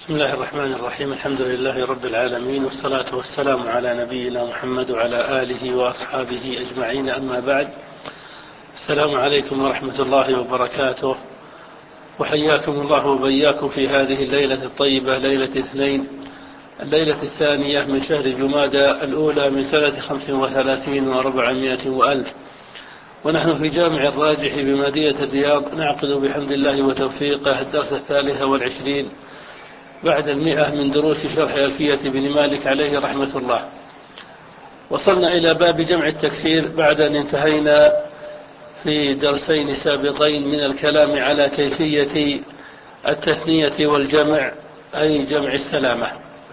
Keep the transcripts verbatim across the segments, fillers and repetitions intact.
بسم الله الرحمن الرحيم. الحمد لله رب العالمين، والصلاة والسلام على نبينا محمد وعلى آله وأصحابه أجمعين، أما بعد. السلام عليكم ورحمة الله وبركاته، وحياكم الله وبياكم في هذه الليلة الطيبة، ليلة اثنين، الليلة الثانية من شهر جمادى الأولى من سنة خمس وثلاثين وأربعمائة وألف، ونحن في جامع الراجح بمدينة الرياض نعقد بحمد الله وتوفيقه الدرس الثالث والعشرين بعد المئة من دروس شرح ألفية بن مالك عليه رحمة الله. وصلنا إلى باب جمع التكسير بعد أن انتهينا في درسين سابقين من الكلام على كيفية التثنية والجمع، أي جمع السلامة.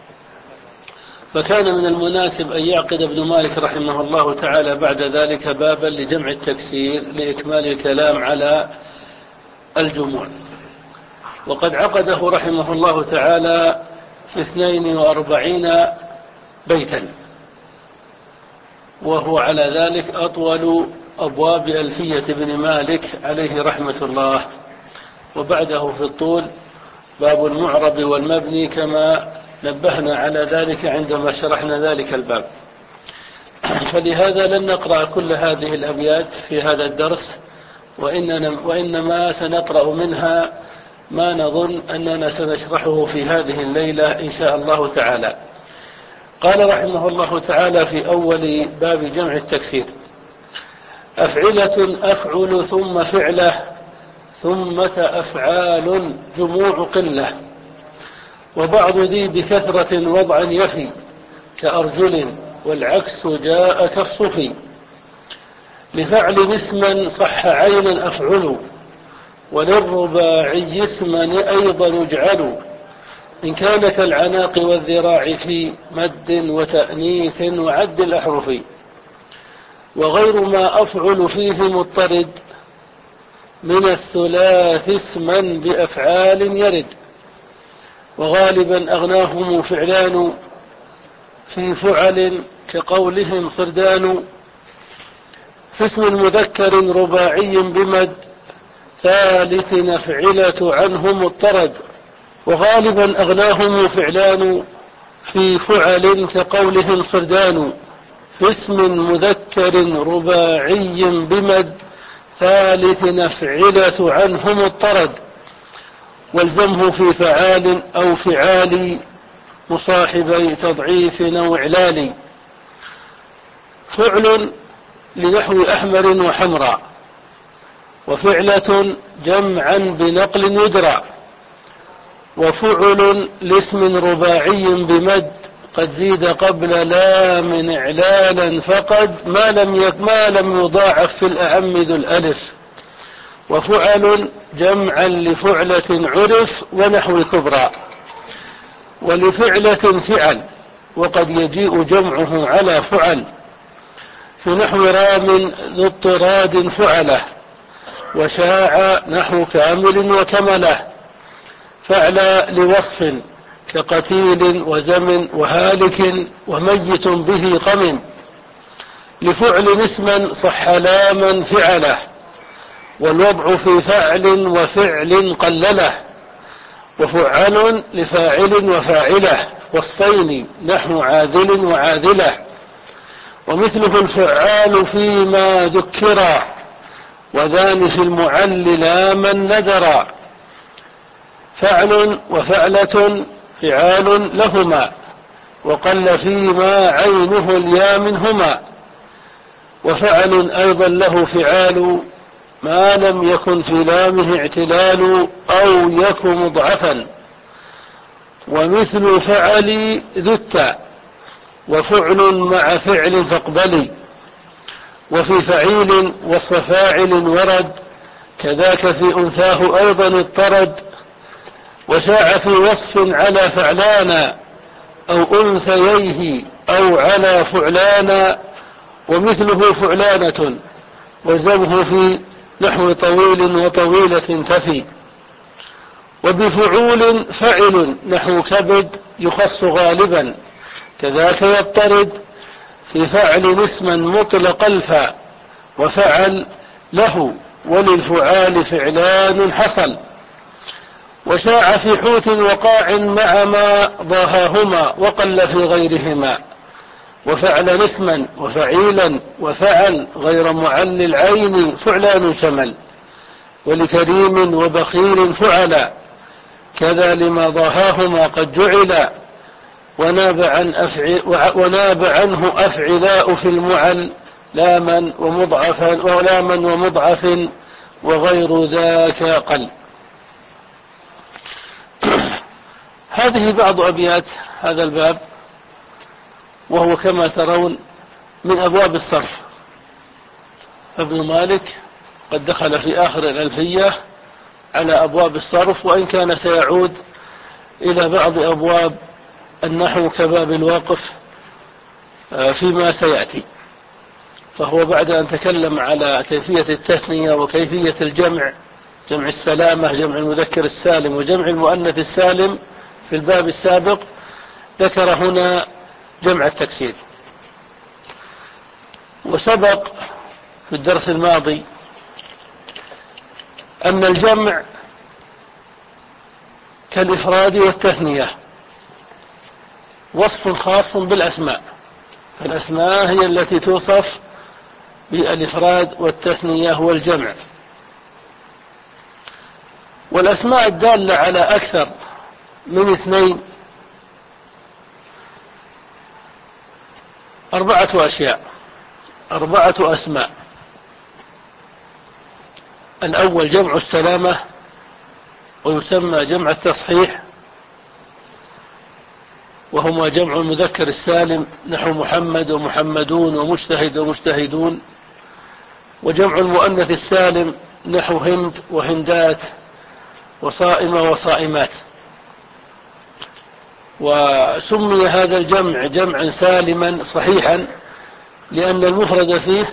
فكان من المناسب أن يعقد ابن مالك رحمه الله تعالى بعد ذلك بابا لجمع التكسير لإكمال الكلام على الجموع، وقد عقده رحمه الله تعالى في اثنين وأربعين بيتا، وهو على ذلك أطول أبواب ألفية بن مالك عليه رحمة الله. وبعده في الطول باب المعرب والمبني، كما نبهنا على ذلك عندما شرحنا ذلك الباب. فلهذا لن نقرأ كل هذه الأبيات في هذا الدرس، وإنما سنقرأ منها ما نظن أننا سنشرحه في هذه الليلة إن شاء الله تعالى. قال رحمه الله تعالى في أول باب جمع التكسير: أفعلة أفعل ثم فعلة ثمة أفعال جموع قلة، وبعض ذي بكثرة وضعا يفي كأرجل، والعكس جاء كالصفي. لفعل اسما صح عينا أفعل، وللرباعي اسما أيضا اجعلوا، إن كان كالعناق والذراع في مد وتأنيث وعد الأحرف. وغير ما أفعل فيه مضطرد، من الثلاث اسما بأفعال يرد. وغالبا أغناهم فعلان في فعل كقولهم صردان. في اسم مذكر رباعي بمد ثالث أفعلة عنه مضطرد. وغالبا أغناهم فعلان في فعل كقولهم صردان. في اسم مذكر رباعي بمد ثالث أفعلة عنه مضطرد. والزمه في فعال أو فعال مصاحبي تضعيف أو إعلال. فعل لنحو أحمر وحمراء، وفعلة جمعا بنقل يدرى. وفعل لاسم رباعي بمد قد زيد قبل لام إعلالا فقد ما لم ما لم يضاعف في الأعم ذو الألف. وفعل جمعا لفعلة عرف ونحو كبرى. ولفعلة فعل، وقد يجيء جمعه على فعل، في نحو رام ذو اضطراد فعله، وشاع نحو كامل وكمله. فعل لوصف كقتيل وزمن وهالك وميت به قم. لفعل اسما صح لاما فعله، والوضع في فعل وفعل قلله. وفعل لفاعل وفاعله، وصفين نحو عادل وعادله. ومثله الفعال فيما ذكرا، وذان في المعل لاما ندرا. فعل وفعلة فعال لهما، وقل فيما عينه اليا منهما. وفعل أيضا له فعال، ما لم يكن في لامه اعتلال أو يك مضعفا. ومثل فعل ذو التاء، وفعل مع فعل فاقبلي. وفي فعيل وصف فاعل ورد، كذاك في أنثاه أيضا اضطرد. وشاع في وصف على فعلانا، أو أنثييه أو على فعلانا. ومثله فعلانة، وزمه في نحو طويل وطويلة تفي. وبفعول فعل نحو كبد يخص غالبا، كذاك يضطرد في فعل اسما مطلق الفاء. وفعل له وللفعال فعلان حصل. وشاع في حوت وقاع مع ما ضاهاهما وقل في غيرهما، وفعل اسما وفعيلا وفعل غير معل العين فعلان شمل، ولكريم وبخيل فعلا كذا لما ضاهاهما قد جعلا، وناب, عن أفعل وناب عنه أفعلاء في المعل لاما ومضعفا ولاما ومضعف وغير ذاك قل. هذه بعض أبيات هذا الباب، وهو كما ترون من أبواب الصرف. ابن مالك قد دخل في آخر الألفية على أبواب الصرف، وإن كان سيعود إلى بعض أبواب النحو كباب الواقف فيما سيأتي. فهو بعد أن تكلم على كيفية التثنية وكيفية الجمع، جمع السلامة، جمع المذكر السالم وجمع المؤنث السالم في الباب السابق، ذكر هنا جمع التكسير. وسبق في الدرس الماضي أن الجمع كالإفراد والتثنية وصف خاص بالأسماء، فالأسماء هي التي توصف بالإفراد والتثنية والجمع. والأسماء الدالة على أكثر من اثنين أربعة أشياء، أربعة أسماء. الأول جمع السلامة، ويسمى جمع التصحيح، وهما جمع المذكر السالم نحو محمد ومحمدون ومجتهد ومجتهدون، وجمع المؤنث السالم نحو هند وهندات وصائمة وصائمات. وسمي هذا الجمع جمعا سالما صحيحا لأن المفرد فيه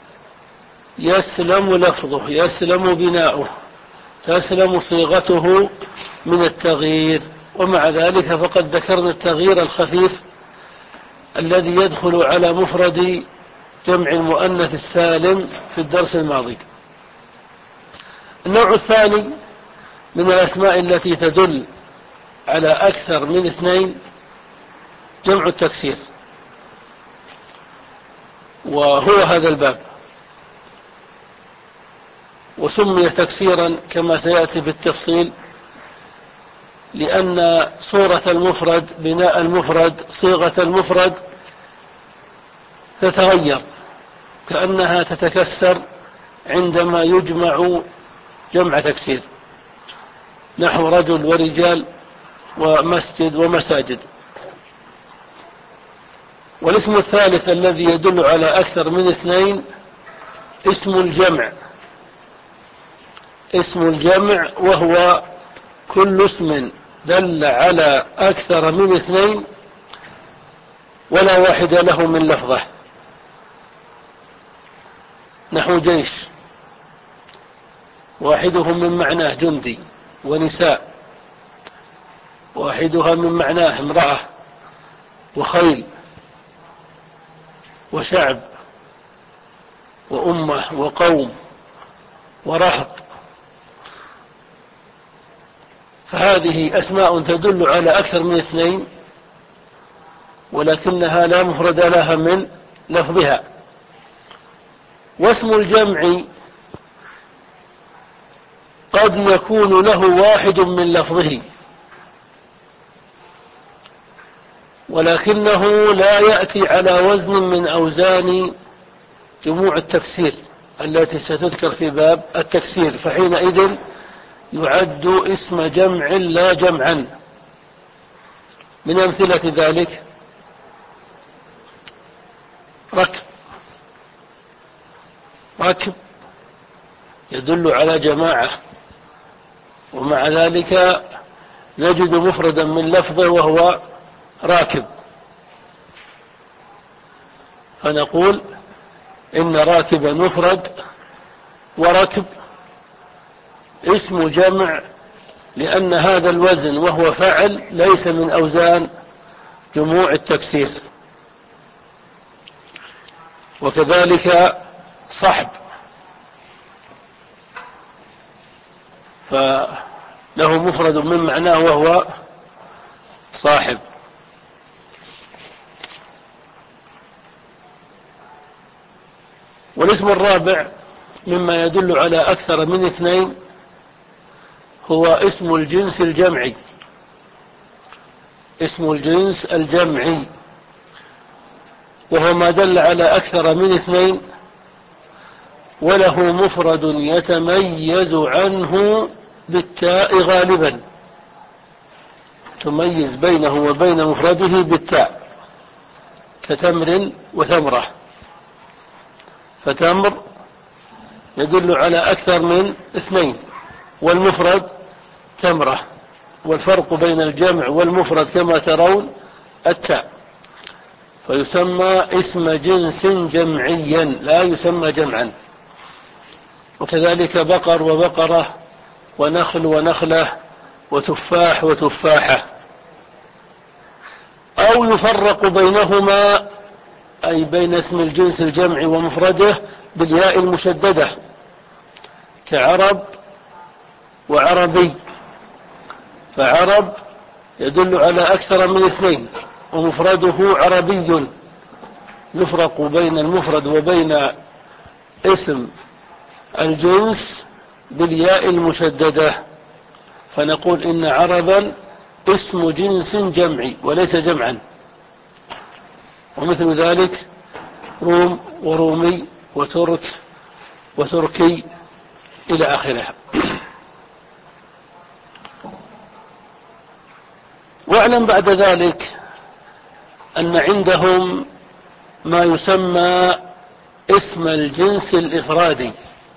يسلم لفظه، يسلم بناؤه، تسلم صيغته من التغيير. ومع ذلك فقد ذكرنا التغيير الخفيف الذي يدخل على مفرد جمع المؤنث السالم في الدرس الماضي. النوع الثاني من الأسماء التي تدل على أكثر من اثنين جمع التكسير، وهو هذا الباب. وسمي تكسيرا كما سيأتي بالتفصيل لأن صورة المفرد، بناء المفرد، صيغة المفرد تتغير، كأنها تتكسر عندما يجمع جمع تكسير، نحو رجل ورجال ومسجد ومساجد. والاسم الثالث الذي يدل على أكثر من اثنين اسم الجمع. اسم الجمع وهو كل اسم دل على أكثر من اثنين ولا واحد له من لفظه، نحو جيش، واحدهم من معناه جندي، ونساء، واحدها من معناه امرأة، وخيل، وشعب، وأمة، وقوم، ورهط. فهذه أسماء تدل على أكثر من اثنين ولكنها لا مفرد لها من لفظها. واسم الجمع قد يكون له واحد من لفظه ولكنه لا يأتي على وزن من أوزان جموع التكسير التي ستذكر في باب التكسير، فحينئذ يعد اسم جمع لا جمعا. من أمثلة ذلك ركب. ركب يدل على جماعة، ومع ذلك نجد مفردا من لفظه وهو راكب، فنقول إن راكبا مفرد وركب اسم جمع لأن هذا الوزن وهو فعل ليس من أوزان جموع التكسير. وكذلك صحب، له مفرد من معناه وهو صاحب. والاسم الرابع مما يدل على أكثر من اثنين هو اسم الجنس الجمعي. اسم الجنس الجمعي وهو ما دل على أكثر من اثنين وله مفرد يتميز عنه بالتاء غالبا، تميز بينه وبين مفرده بالتاء، كتمر وثمرة. فتمر يدل على أكثر من اثنين والمفرد تمرة، والفرق بين الجمع والمفرد كما ترون التاء، فيسمى اسم جنس جمعيا لا يسمى جمعا. وكذلك بقر وبقرة ونخل ونخلة وتفاح وتفاحة. أو يفرق بينهما أي بين اسم الجنس الجمعي ومفرده بالياء المشددة، كعرب وعربي. فعرب يدل على أكثر من اثنين ومفرده عربي، يفرق بين المفرد وبين اسم الجنس بالياء المشددة، فنقول إن عربا اسم جنس جمعي وليس جمعا. ومثل ذلك روم ورومي وترك وتركي إلى آخره. واعلم بعد ذلك أن عندهم ما يسمى اسم الجنس الإفرادي.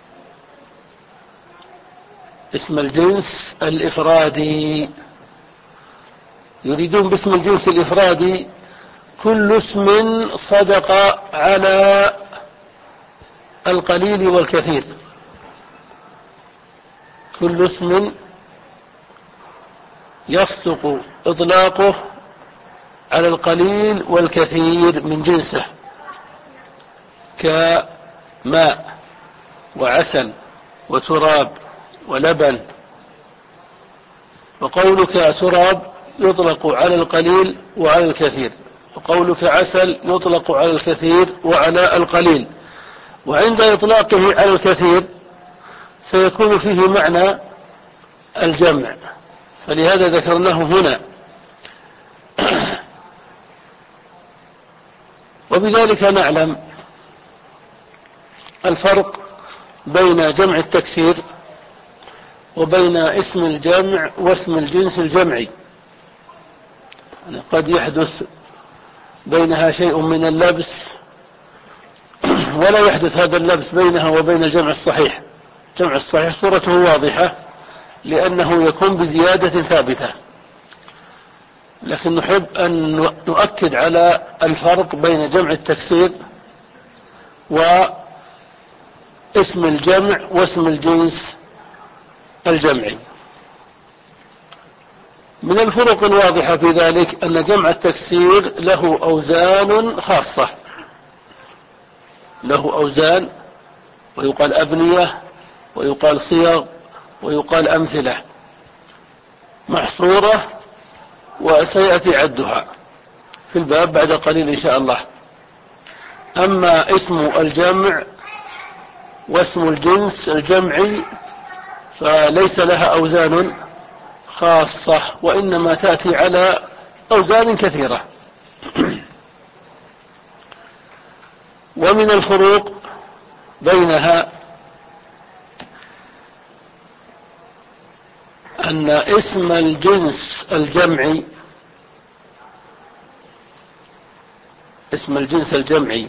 اسم الجنس الإفرادي يريدون باسم الجنس الإفرادي كل اسم صدق على القليل والكثير، كل اسم يصدق إطلاقه على القليل والكثير من جنسه، كماء وعسل وتراب ولبن. وقولك تراب يطلق على القليل وعلى الكثير، وقولك عسل يطلق على الكثير وعلى القليل. وعند إطلاقه على الكثير سيكون فيه معنى الجمع، فلهذا ذكرناه هنا. وبذلك نعلم الفرق بين جمع التكسير وبين اسم الجمع واسم الجنس الجمعي. قد يحدث بينها شيء من اللبس ولا يحدث هذا اللبس بينها وبين الجمع الصحيح. الجمع الصحيح صورته واضحة لأنه يكون بزيادة ثابتة، لكن نحب أن نؤكد على الفرق بين جمع التكسير واسم الجمع واسم الجنس الجمعي. من الفروق الواضحة في ذلك أن جمع التكسير له أوزان خاصة، له أوزان، ويقال أبنية ويقال صيغ ويقال أمثلة محصورة، وسيأتي عدها في الباب بعد قليل إن شاء الله. أما اسم الجمع واسم الجنس الجمعي فليس لها أوزان خاصة، وإنما تأتي على أوزان كثيرة. ومن الفروق بينها أن اسم الجنس الجمعي اسم الجنس الجمعي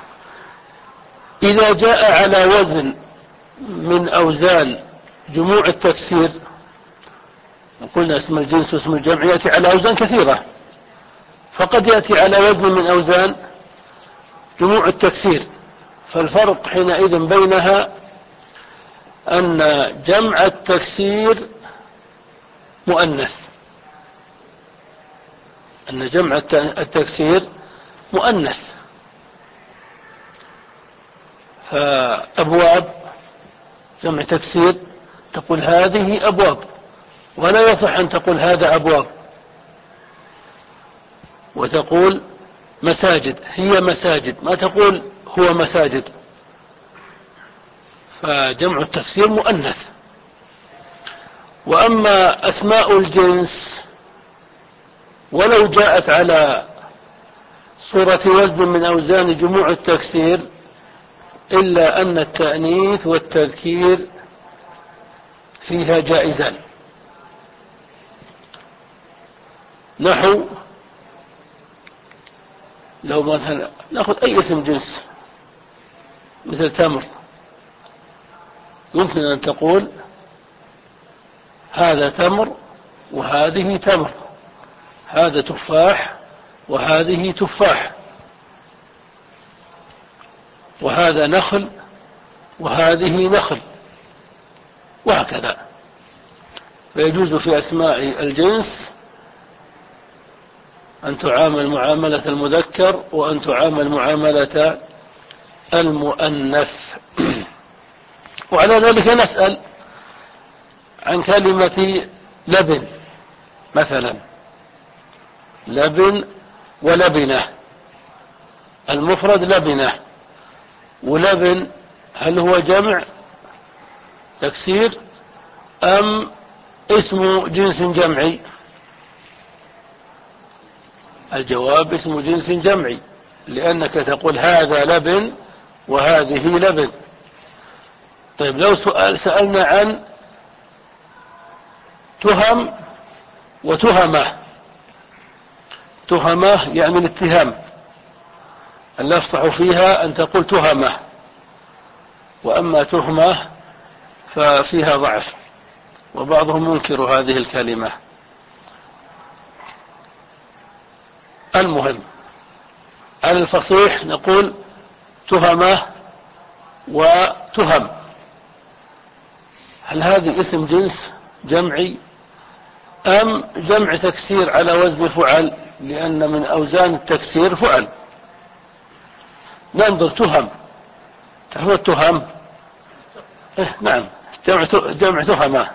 إذا جاء على وزن من أوزان جموع التكسير، قلنا اسم الجنس واسم الجمع يأتي على أوزان كثيرة، فقد يأتي على وزن من أوزان جموع التكسير. فالفرق حينئذ بينها أن جمع التكسير مؤنث، أن جمع التكسير مؤنث. فأبواب جمع تكسير تقول هذه أبواب، ولا يصح أن تقول هذا أبواب وتقول مساجد، هي مساجد، ما تقول هو مساجد، فجمع التكسير مؤنث. وأما أسماء الجنس ولو جاءت على صورة وزن من أوزان جموع التكسير إلا أن التأنيث والتذكير فيها جائزان. نحو لو مثلا نأخذ أي اسم جنس مثل تمر، يمكن أن تقول هذا تمر وهذه تمر، هذا تفاح وهذه تفاح، وهذا نخل وهذه نخل، وهكذا. فيجوز في أسماء الجنس أن تعامل معاملة المذكر وأن تعامل معاملة المؤنث. وعلى ذلك نسأل عن كلمة لبن مثلا، لبن ولبنة، المفرد لبنة، ولبن هل هو جمع تكسير أم اسم جنس جمعي؟ الجواب اسم جنس جمعي، لأنك تقول هذا لبن وهذه لبن. طيب لو سؤال سألنا عن تهم وتهمة، تهمة يعني الاتهام، الأفصح فيها أن تقول تهمة، وأما تهمة ففيها ضعف، وبعضهم ينكر هذه الكلمة. المهم على الفصيح نقول تهمة وتهم. هل هذه اسم جنس جمعي أم جمع تكسير على وزن فعل؟ لأن من أوزان التكسير فعل. ننظر تهم، هو التهم إيه نعم جمع جمع تهمة.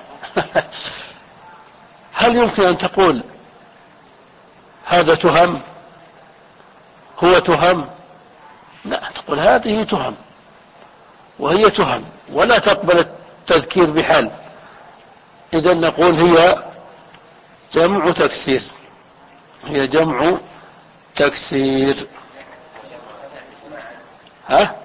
هل يمكن أن تقول هذا تهم هو تهم؟ لا، تقول هذه تهم وهي تهم، ولا تقبل التذكير بحال. إذا نقول هي جمع تكسير، هي جمع تكسير. ها؟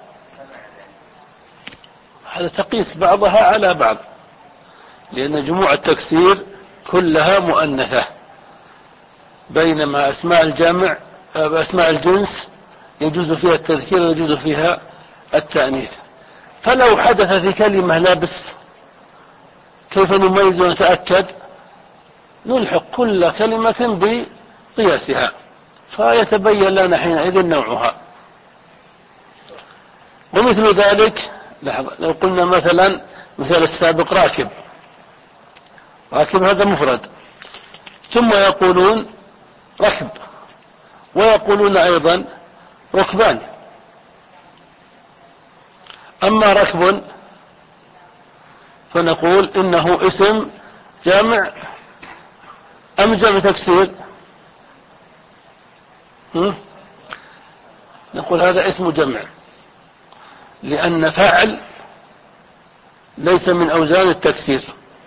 هذا تقيس بعضها على بعض، لأن جموع التكسير كلها مؤنثة، بينما أسماء الجمع أسماء الجنس يجوز فيها التذكير ويجوز فيها التأنيث. فلو حدث في كلمة لبس كيف نميز ونتأكد؟ نلحق كل كلمة بقياسها فيتبين لنا حينئذ نوعها. ومثل ذلك لحظة، لو قلنا مثلا مثال السابق راكب، راكب هذا مفرد، ثم يقولون ركب ويقولون أيضا ركبان. أما ركب فنقول إنه اسم جامع أم جمع تكسير؟ نقول هذا اسم جمع، لأن فاعل ليس من أوزان التكسير،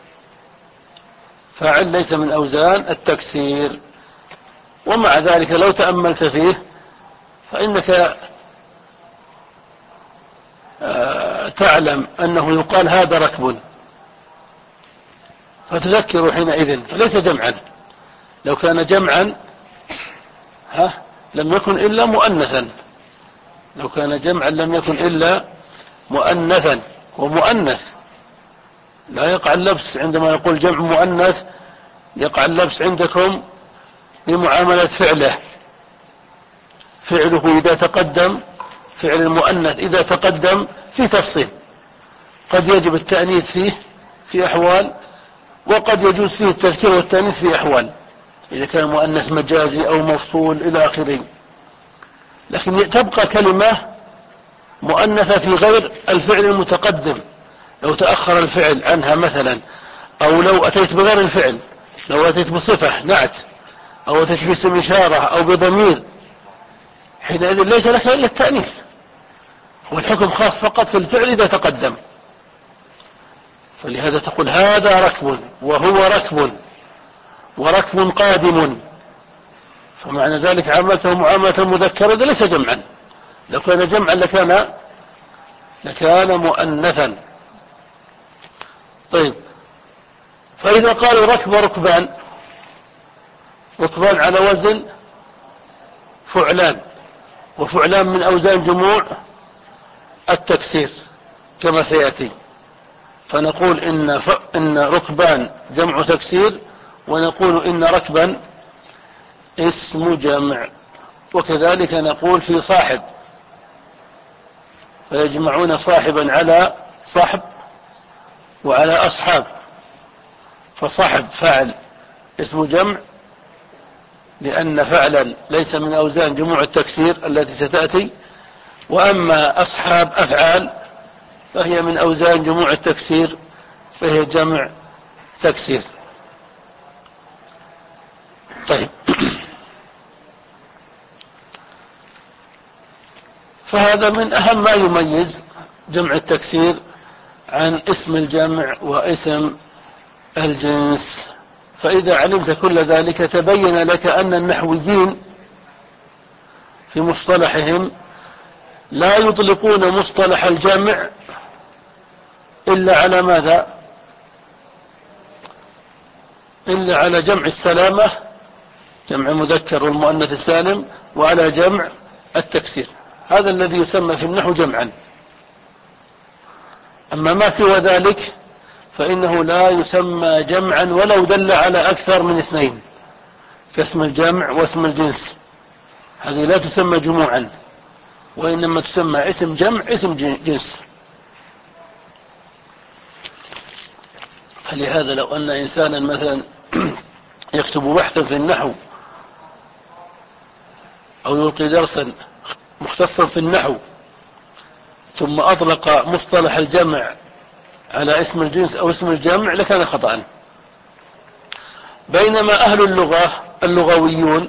فاعل ليس من أوزان التكسير. ومع ذلك لو تأملت فيه فإنك تعلم أنه يقال هذا ركب فتذكر حينئذ، فليس جمعا. لو كان جمعا ها لم يكن إلا مؤنثا، لو كان جمعا لم يكن إلا مؤنثا، ومؤنث لا يقع اللبس. عندما يقول جمع مؤنث يقع اللبس عندكم بمعاملة فعله، فعله إذا تقدم، فعل المؤنث إذا تقدم في تفصيل، قد يجب التأنيث فيه في أحوال، وقد يجوز فيه التذكير والتأنيث في أحوال، إذا كان مؤنث مجازي أو مفصول إلى آخره. لكن تبقى كلمة مؤنثة في غير الفعل المتقدم، لو تأخر الفعل عنها مثلا أو لو أتيت بغير الفعل، لو أتيت بصفة نعت أو أتيت باسم إشارة أو بضمير، حينئذ ليس لك إلا التأنيث، والحكم خاص فقط في الفعل إذا تقدم. فلهذا تقول هذا ركب وهو ركب وركب قادم، فمعنى ذلك عاملته معاملة المذكر، هذا ليس جمعا، لو كان جمعا لكان لكان مؤنثا. طيب، فإذا قالوا ركب ركبان، ركبان على وزن فعلان، وفعلان من أوزان جموع التكسير كما سيأتي، فنقول إن, ف... إن ركبان جمع تكسير، ونقول إن ركبا اسم جمع. وكذلك نقول في صاحب، فيجمعون صاحبا على صحب وعلى أصحاب، فصحب فعل اسم جمع لأن فعلا ليس من أوزان جموع التكسير التي ستأتي، وأما أصحاب أفعال فهي من أوزان جموع التكسير، فهي جمع تكسير. طيب، فهذا من أهم ما يميز جمع التكسير عن اسم الجمع واسم الجنس. فإذا علمت كل ذلك تبين لك أن النحويين في مصطلحهم لا يطلقون مصطلح الجمع إلا على ماذا؟ إلا على جمع السلامة، جمع مذكر والمؤنث السالم، وعلى جمع التكسير، هذا الذي يسمى في النحو جمعا. أما ما سوى ذلك فإنه لا يسمى جمعا ولو دل على أكثر من اثنين، كاسم الجمع واسم الجنس، هذه لا تسمى جموعا، وإنما تسمى اسم جمع اسم جنس. فلهذا لو أن إنسانا مثلا يكتب بحثا في النحو أو يلقي درسا مختصا في النحو ثم أطلق مصطلح الجمع على اسم الجنس أو اسم الجمع لكان خطأ. بينما أهل اللغة اللغويون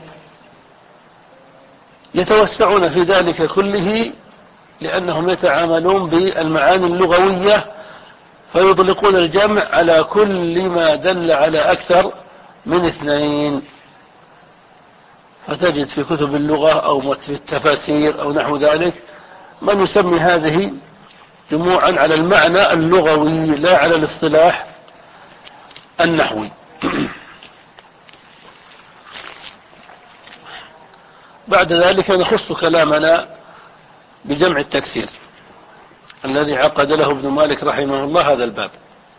يتوسعون في ذلك كله، لأنهم يتعاملون بالمعاني اللغوية، فيطلقون الجمع على كل ما دل على أكثر من اثنين. فتجد في كتب اللغة أو في التفاسير أو نحو ذلك من يسمي هذه جموعا على المعنى اللغوي لا على الاصطلاح النحوي. بعد ذلك نخص كلامنا بجمع التكسير الذي عقد له ابن مالك رحمه الله هذا الباب.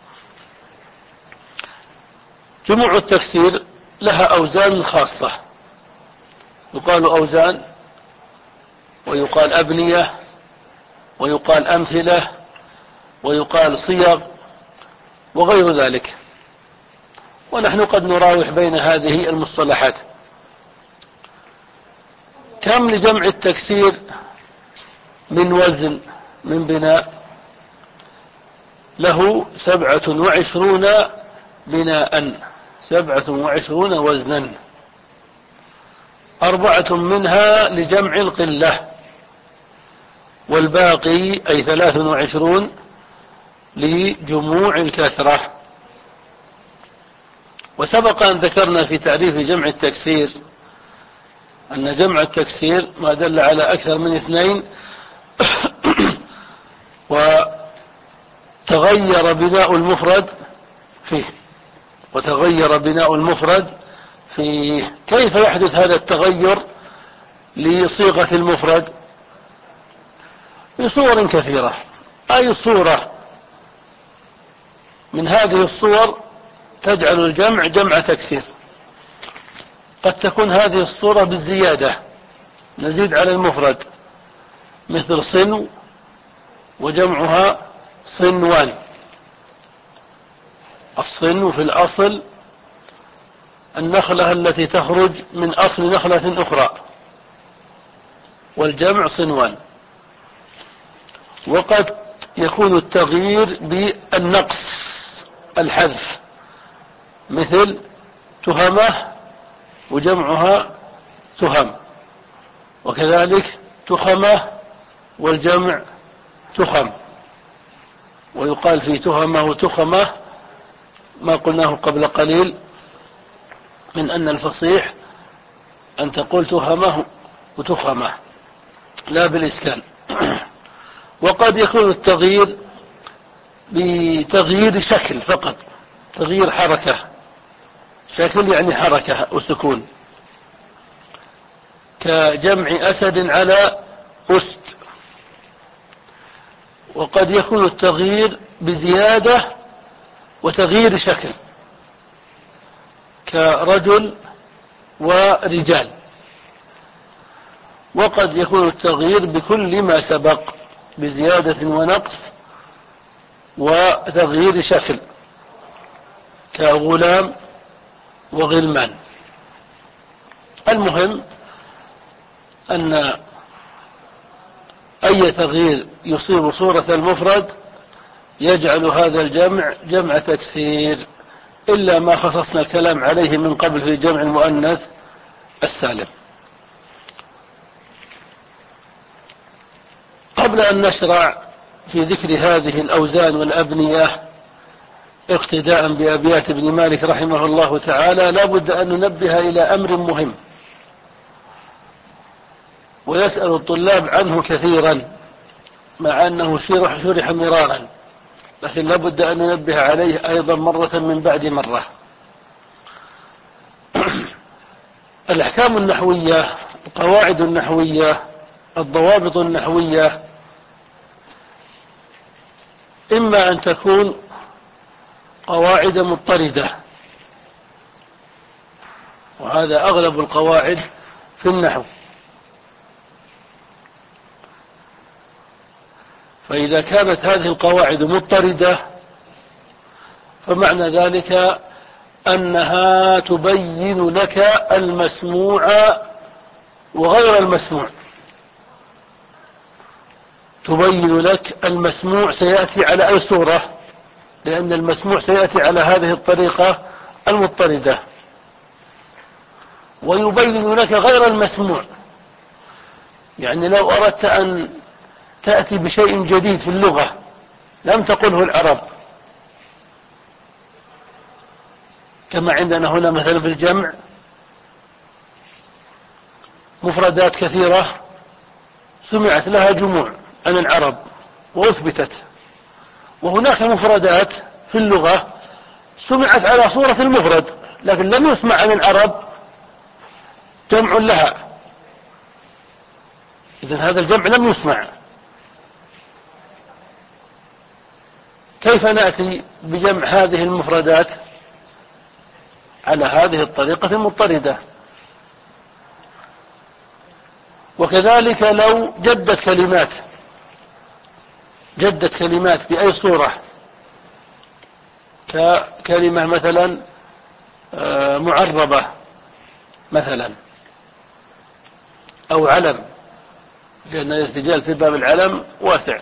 جموع التكسير لها أوزان خاصة، يقال أوزان ويقال أبنية ويقال أمثلة ويقال صيغ وغير ذلك، ونحن قد نراوح بين هذه المصطلحات. كم لجمع التكسير من وزن من بناء؟ له سبعة وعشرون بناء، سبعة وعشرون وزنا، أربعة منها لجمع القلة، والباقي أي ثلاث وعشرون لجموع الكثرة. وسبق أن ذكرنا في تعريف جمع التكسير أن جمع التكسير ما دل على أكثر من اثنين وتغير بناء المفرد فيه وتغير بناء المفرد فيه. كيف يحدث هذا التغير لصيغة المفرد؟ بصور كثيرة. أي صورة من هذه الصور تجعل الجمع جمع تكسير؟ قد تكون هذه الصورة بالزيادة، نزيد على المفرد، مثل صنو وجمعها صنوان. الصنو في الأصل النخلة التي تخرج من أصل نخلة أخرى، والجمع صنوان. وقد يكون التغيير بالنقص، الحذف، مثل تهمة وجمعها تهم، وكذلك تخمة والجمع تخم. ويقال في تهمة وتخمة ما قلناه قبل قليل من أن الفصيح أن تقول تهمه وتخمة لا بالإسكان. وقد يكون التغيير بتغيير شكل فقط، تغيير حركة، شكل يعني حركة وسكون، كجمع أسد على أسد. وقد يكون التغيير بزيادة وتغيير شكل، كرجل ورجال. وقد يكون التغيير بكل ما سبق، بزيادة ونقص وتغيير شكل، كغلام وغلمان. المهم أن أي تغيير يصيب صورة المفرد يجعل هذا الجمع جمع تكسير، إلا ما خصصنا الكلام عليه من قبل في جمع المؤنث السالم. قبل أن نشرع في ذكر هذه الأوزان والأبنية اقتداء بأبيات ابن مالك رحمه الله تعالى، لا بد أن ننبه إلى أمر مهم ويسأل الطلاب عنه كثيرا، مع أنه شرح, شرح مرارا، لكن لا بد أن ننبه عليه أيضا مرة من بعد مرة. الأحكام النحوية، القواعد النحوية، الضوابط النحوية، إما أن تكون قواعد مضطردة، وهذا أغلب القواعد في النحو. فإذا كانت هذه القواعد مضطردة فمعنى ذلك أنها تبين لك المسموع وغير المسموع، تبين لك المسموع سيأتي على أي صورة، لأن المسموع سيأتي على هذه الطريقة المضطردة، ويبين لك غير المسموع. يعني لو أردت أن تأتي بشيء جديد في اللغة لم تقله العرب، كما عندنا هنا مثلا في الجمع مفردات كثيرة سمعت لها جموع عن العرب وأثبتت، وهناك مفردات في اللغة سمعت على صورة المفرد لكن لم يسمع عن العرب جمع لها، إذن هذا الجمع لم يسمع. كيف نأتي بجمع هذه المفردات على هذه الطريقة المضطردة؟ وكذلك لو جدت كلمات جدت كلمات بأي صورة، ككلمة مثلا معربة مثلا أو علم، لأن الارتجال في باب العلم واسع،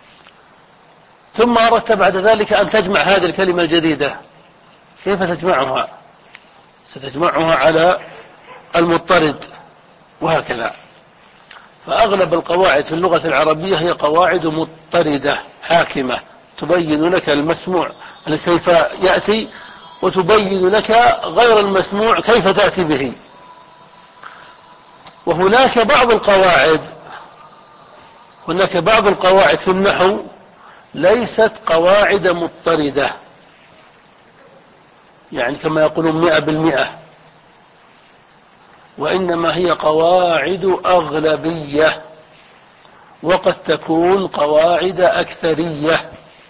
ثم أردت بعد ذلك أن تجمع هذه الكلمة الجديدة، كيف تجمعها؟ ستجمعها على المضطرد، وهكذا. فأغلب القواعد في اللغة العربية هي قواعد مضطردة حاكمة، تبين لك المسموع كيف يأتي، وتبين لك غير المسموع كيف تأتي به. وهناك بعض القواعد هناك بعض القواعد في النحو ليست قواعد مضطردة، يعني كما يقولون مئة بالمئة، وإنما هي قواعد أغلبية، وقد تكون قواعد أكثرية.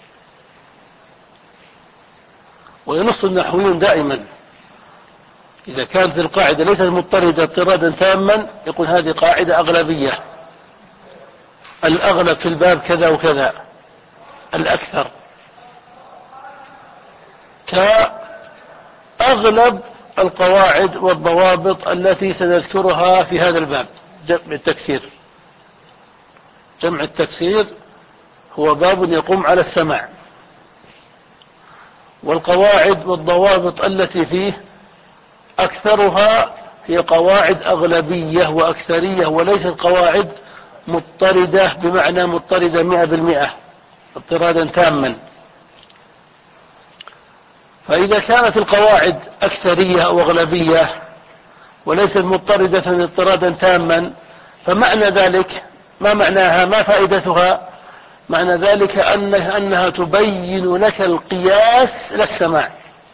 وينص النحويون دائما إذا كانت القاعدة ليست مضطردة اضطرادا تاما يقول هذه قاعدة أغلبية، الأغلب في الباب كذا وكذا، الأكثر، كأغلب القواعد والضوابط التي سنذكرها في هذا الباب. جمع التكسير جمع التكسير هو باب يقوم على السماع، والقواعد والضوابط التي فيه أكثرها هي قواعد أغلبية وأكثرية، وليست قواعد مضطردة بمعنى مضطردة مئة بالمئة اضطرادا تاما. فإذا كانت القواعد أكثرية أو أغلبية وليست مضطردة اضطرادا تاما، فمعنى ذلك ما معناها، ما فائدتها؟ معنى ذلك أنها, أنها تبين لك القياس لا السماع،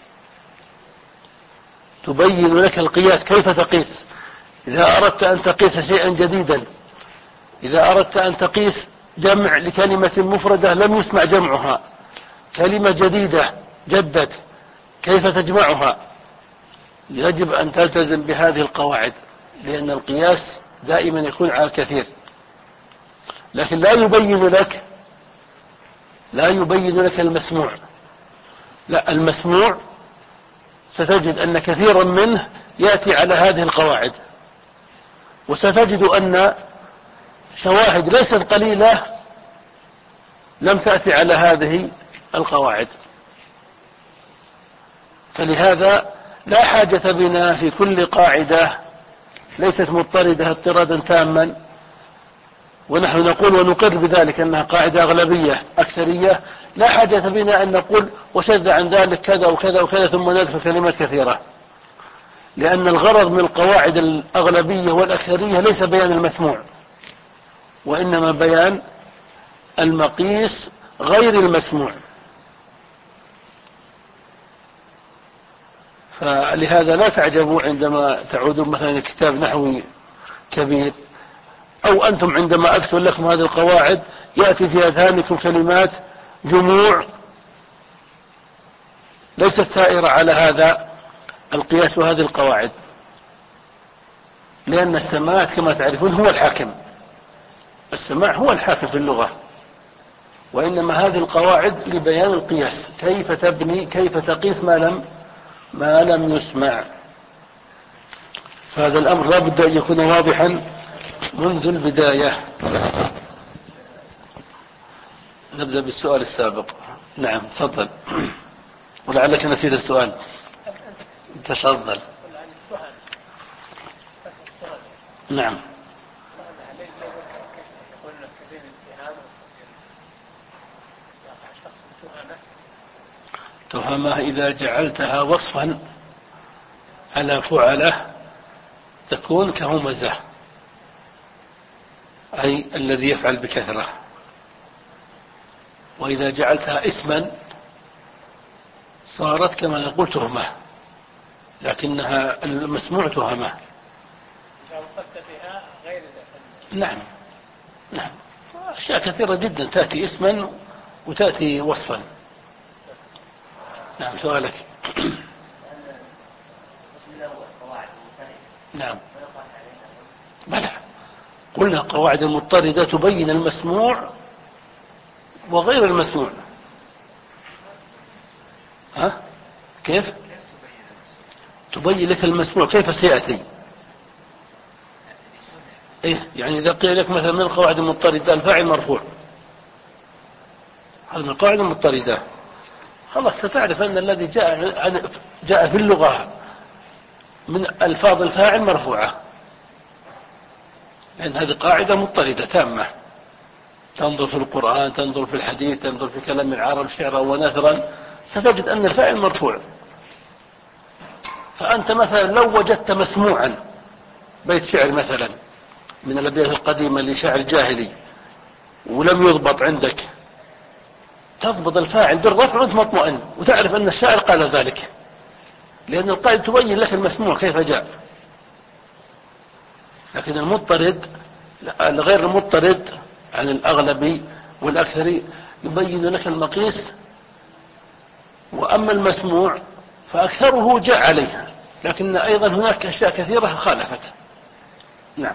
تبين لك القياس كيف تقيس. إذا أردت أن تقيس شيئا جديدا، إذا أردت أن تقيس جمع لكلمة مفردة لم يسمع جمعها، كلمة جديدة جدت، كيف تجمعها؟ يجب أن تلتزم بهذه القواعد، لأن القياس دائما يكون على الكثير. لكن لا يبين لك لا يبين لك المسموع، لا، المسموع ستجد أن كثيرا منه يأتي على هذه القواعد، وستجد أن شواهد ليست قليلة لم تأتي على هذه القواعد. فلهذا لا حاجة بنا في كل قاعدة ليست مضطردة اضطرادا تاما، ونحن نقول ونقر بذلك أنها قاعدة أغلبية أكثرية، لا حاجة بنا أن نقول وشذ عن ذلك كذا وكذا وكذا ثم نذكر كلمات كثيرة، لأن الغرض من القواعد الأغلبية والأكثرية ليس بيان المسموع، وإنما بيان المقيس غير المسموع. فلهذا لا تعجبوا عندما تعودون مثلا كتاب نحوي كبير، أو أنتم عندما أذكر لكم هذه القواعد يأتي في أذهانكم كلمات جموع ليست سائرة على هذا القياس وهذه القواعد، لأن السماع كما تعرفون هو الحاكم، السماع هو الحاكم في اللغة، وإنما هذه القواعد لبيان القياس، كيف تبني كيف تقيس ما لم ما لم يسمع. فهذا الأمر لا بد أن يكون واضحا منذ البداية. نبدأ بالسؤال السابق. نعم تفضل، ولعلك نسيت السؤال. تفضل. نعم. تهمة إذا جعلتها وصفا على فعله تكون كهمزة، أي الذي يفعل بكثرة، وإذا جعلتها اسما صارت كما نقول تهمة، لكنها المسموع تهمة. إذا وصفت بها غير نعم نعم أشياء كثيرة جدا تأتي اسما وتأتي وصفا. نعم سؤالك. نعم بلى، قلنا قواعد مضطردة تبين المسموع وغير المسموع. ها كيف تبين لك المسموع؟ كيف سيأتي؟ إيه يعني إذا قيل لك مثلا من القواعد المضطردة الفاعل مرفوع، هذا من القواعد المضطردة، خلاص ستعرف أن الذي جاء عن جاء في اللغة من ألفاظ الفاعل مرفوعة، لأن هذه قاعدة مضطردة تامة، تنظر في القرآن، تنظر في الحديث، تنظر في كلام العرب شعرا ونثرا، ستجد أن الفاعل مرفوع. فأنت مثلا لو وجدت مسموعا بيت شعر مثلا من الأبيات القديمة لشاعر جاهلي ولم يضبط عندك، تضبط الفاعل بالرفع وانت مطمئن وتعرف أن الشاعر قال ذلك، لأن القاعدة تبين لك المسموع كيف جاء. لكن المضطرد غير المضطرد عن الأغلبي والأكثري يبين لك المقيس، وأما المسموع فأكثره جاء عليه، لكن أيضا هناك أشياء كثيرة خالفت. نعم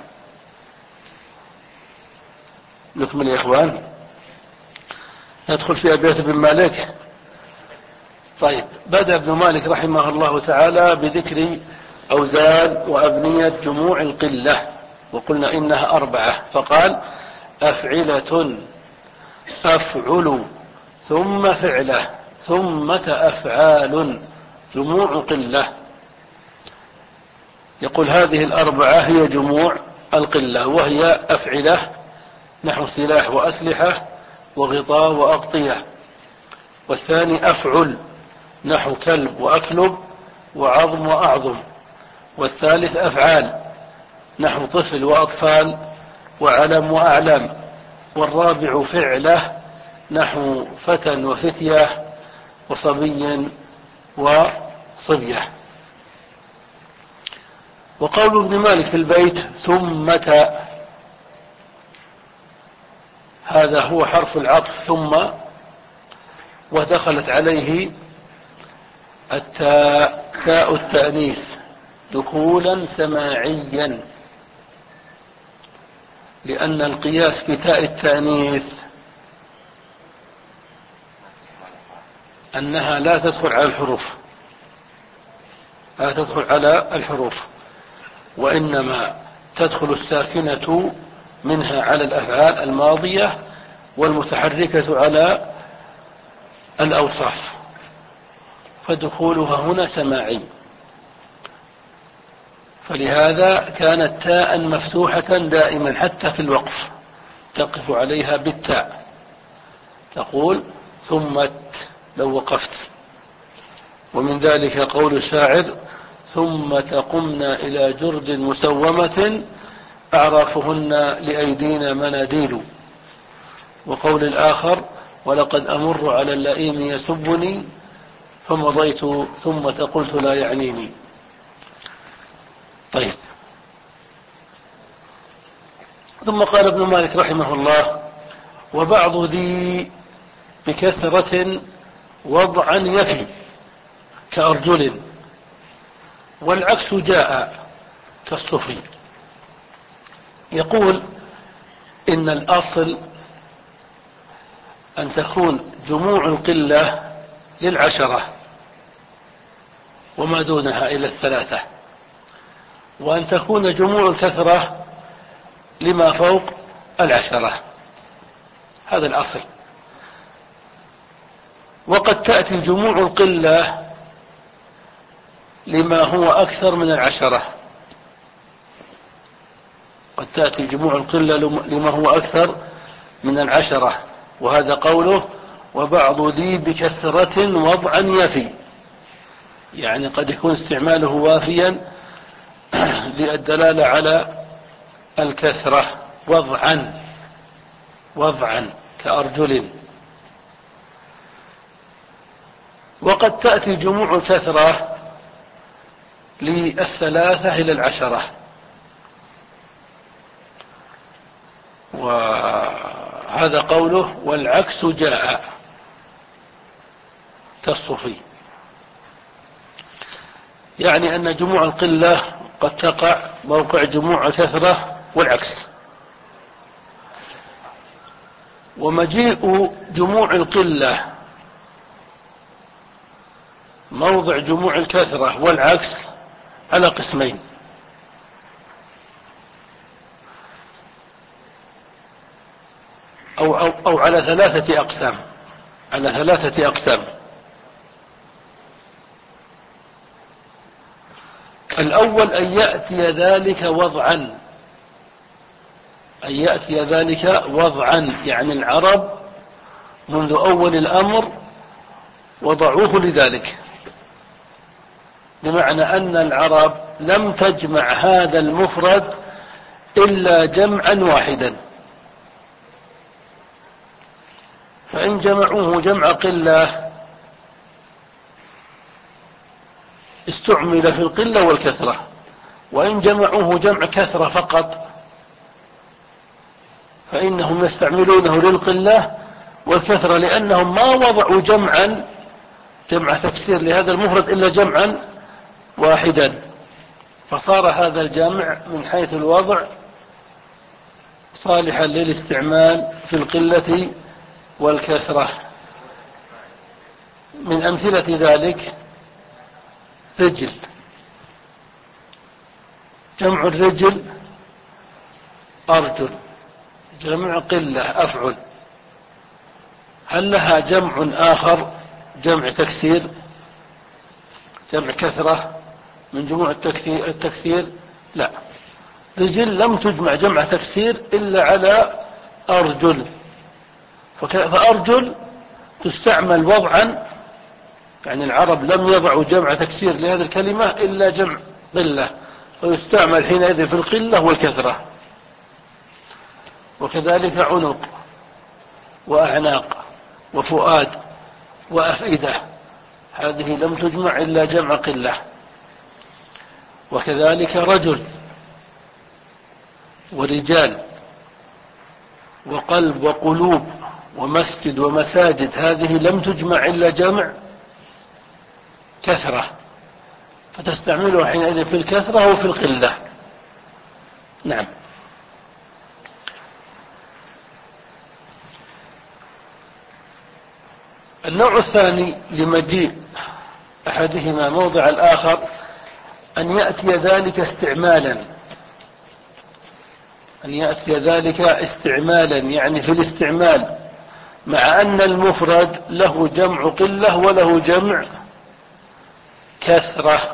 نكمل يا إخوان، ندخل في أبيات ابن مالك. طيب، بدأ ابن مالك رحمه الله تعالى بذكر أوزان وأبنية جموع القلة، وقلنا إنها أربعة، فقال أفعلة أفعل ثم فعلة ثمة أفعال جموع قلة. يقول هذه الأربعة هي جموع القلة، وهي أفعلة نحو سلاح وأسلحة وغطاء وأغطية، والثاني أفعل نحو كلب وأكلب وعظم وأعظم، والثالث أفعال نحو طفل وأطفال وعلم وأعلام، والرابع فعلة نحو فتى وفتية وصبي وصبية. وقول ابن مالك في البيت ثمة، هذا هو حرف العطف ثم، ودخلت عليه التاء تاء التأنيث دخولا سماعيا، لأن القياس بتاء التأنيث أنها لا تدخل على الحروف، لا تدخل على الحروف، وإنما تدخل الساكنة منها على الأفعال الماضية والمتحركة على الأوصاف، فدخولها هنا سماعي. فلهذا كانت تاء مفتوحة دائما حتى في الوقف تقف عليها بالتاء، تقول ثمت لو وقفت. ومن ذلك قول الشاعر ثم تقمنا إلى جرد مسومة أعرافهن لأيدينا مناديل. وقول الآخر ولقد أمر على اللئيم يسبني فمضيت ثم قلت لا يعنيني. طيب، ثم قال ابن مالك رحمه الله وبعض ذي بكثرة وضعا يفي كأرجل، والعكس جاء كالصفي. يقول إن الأصل أن تكون جموع القلة للعشرة وما دونها إلى الثلاثة، وأن تكون جموع الكثرة لما فوق العشرة، هذا الأصل. وقد تأتي جموع القلة لما هو أكثر من العشرة، قد تأتي جموع القلة لما هو أكثر من العشرة، وهذا قوله وبعض ذي بكثرة وضعا يفي، يعني قد يكون استعماله وافيا للدلالة على الكثرة وضعا وضعا كأرجل. وقد تأتي جموع الكثرة للثلاثة إلى العشرة، وهذا قوله والعكس جاء كالصفي، يعني أن جموع القلة قد تقع موقع جموع الكثرة والعكس. ومجيء جموع القلة موضع جموع الكثرة والعكس على قسمين، أو, أو, أو على ثلاثة أقسام على ثلاثة أقسام. الأول أن يأتي ذلك وضعا، أن يأتي ذلك وضعا، يعني العرب منذ أول الأمر وضعوه لذلك، بمعنى أن العرب لم تجمع هذا المفرد إلا جمعا واحدا، فإن جمعوه جمع قلة استعمل في القلة والكثرة، وإن جمعوه جمع كثرة فقط فإنهم يستعملونه للقلة والكثرة، لأنهم ما وضعوا جمعا جمع تكسير لهذا المفرد إلا جمعا واحدا، فصار هذا الجمع من حيث الوضع صالحا للاستعمال في القلة والكثرة. من أمثلة ذلك رجل، جمع الرجل أرجل، جمع قلة أفعل. هل لها جمع آخر جمع تكسير، جمع كثرة من جموع التكسير؟ لا، رجل لم تجمع جمع تكسير إلا على أرجل، فأرجل تستعمل وضعا، يعني العرب لم يضعوا جمع تكسير لهذه الكلمة إلا جمع قلة، ويستعمل حينئذ في القلة والكثرة. وكذلك عنق وأعناق وفؤاد وأفئدة، هذه لم تجمع إلا جمع قلة. وكذلك رجل ورجال وقلب وقلوب ومسجد ومساجد، هذه لم تجمع إلا جمع كثرة، فتستعملها حينئذ في الكثرة وفي القلة. نعم. النوع الثاني لمجيء أحدهما موضع الآخر أن يأتي ذلك استعمالا، أن يأتي ذلك استعمالا يعني في الاستعمال، مع أن المفرد له جمع قلة وله جمع كثرة،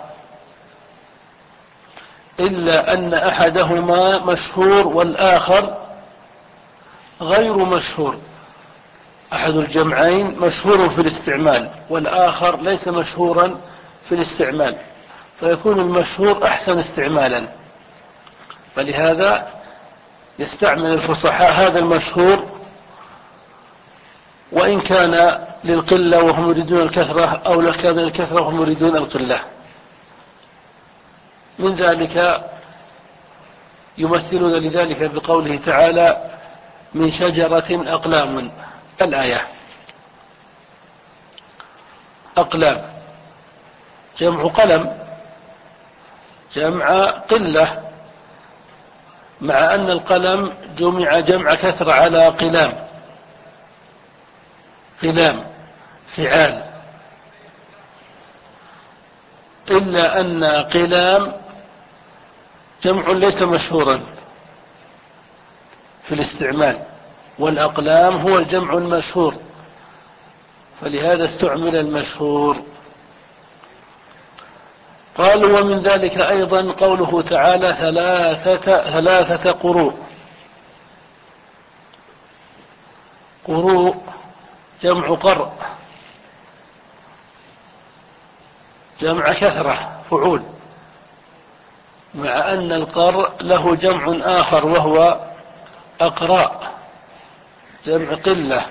إلا أن أحدهما مشهور والآخر غير مشهور. أحد الجمعين مشهور في الاستعمال والآخر ليس مشهورا في الاستعمال، فيكون المشهور أحسن استعمالا، فلهذا يستعمل الفصحاء هذا المشهور وإن كان للقلة وهم يريدون الكثرة، أو لو كان للكثرة وهم يريدون القلة. من ذلك يمثلون لذلك بقوله تعالى: من شجرة أقلام، الآية. أقلام جمع قلم، جمع قلة، مع أن القلم جمع جمع كثرة على قلام، قلام فعال، إلا أن قلام جمع ليس مشهورا في الاستعمال، والأقلام هو الجمع المشهور، فلهذا استعمل المشهور. قالوا: ومن ذلك أيضا قوله تعالى: ثلاثة, ثلاثة قروء. قروء جمع قرء، جمع كثرة فعول، مع أن القرء له جمع آخر وهو أقراء، جمع قلة.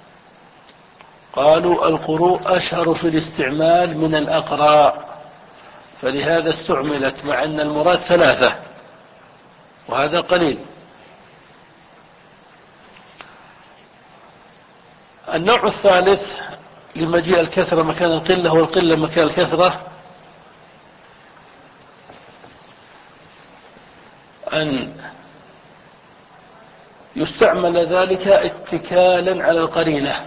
قالوا: القروء أشهر في الاستعمال من الأقراء، فلهذا استعملت، مع أن المراد ثلاثة وهذا قليل. النوع الثالث لمجيء الكثرة مكان القلة والقلة مكان الكثرة، أن يستعمل ذلك اتكالا على القرينة،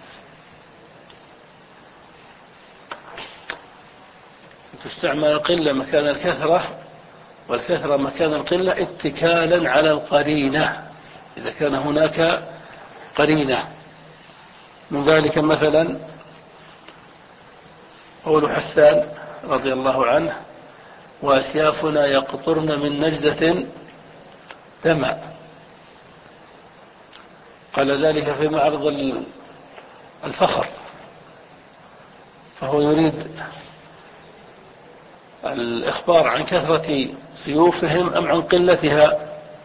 تستعمل القلة مكان الكثرة والكثرة مكان القلة اتكالا على القرينة، إذا كان هناك قرينة. من ذلك مثلا قول حسان رضي الله عنه: وأسيافنا يقطرن من نجدة دمع. قال ذلك في معرض الفخر، فهو يريد الإخبار عن كثرة سيوفهم أم عن قلتها؟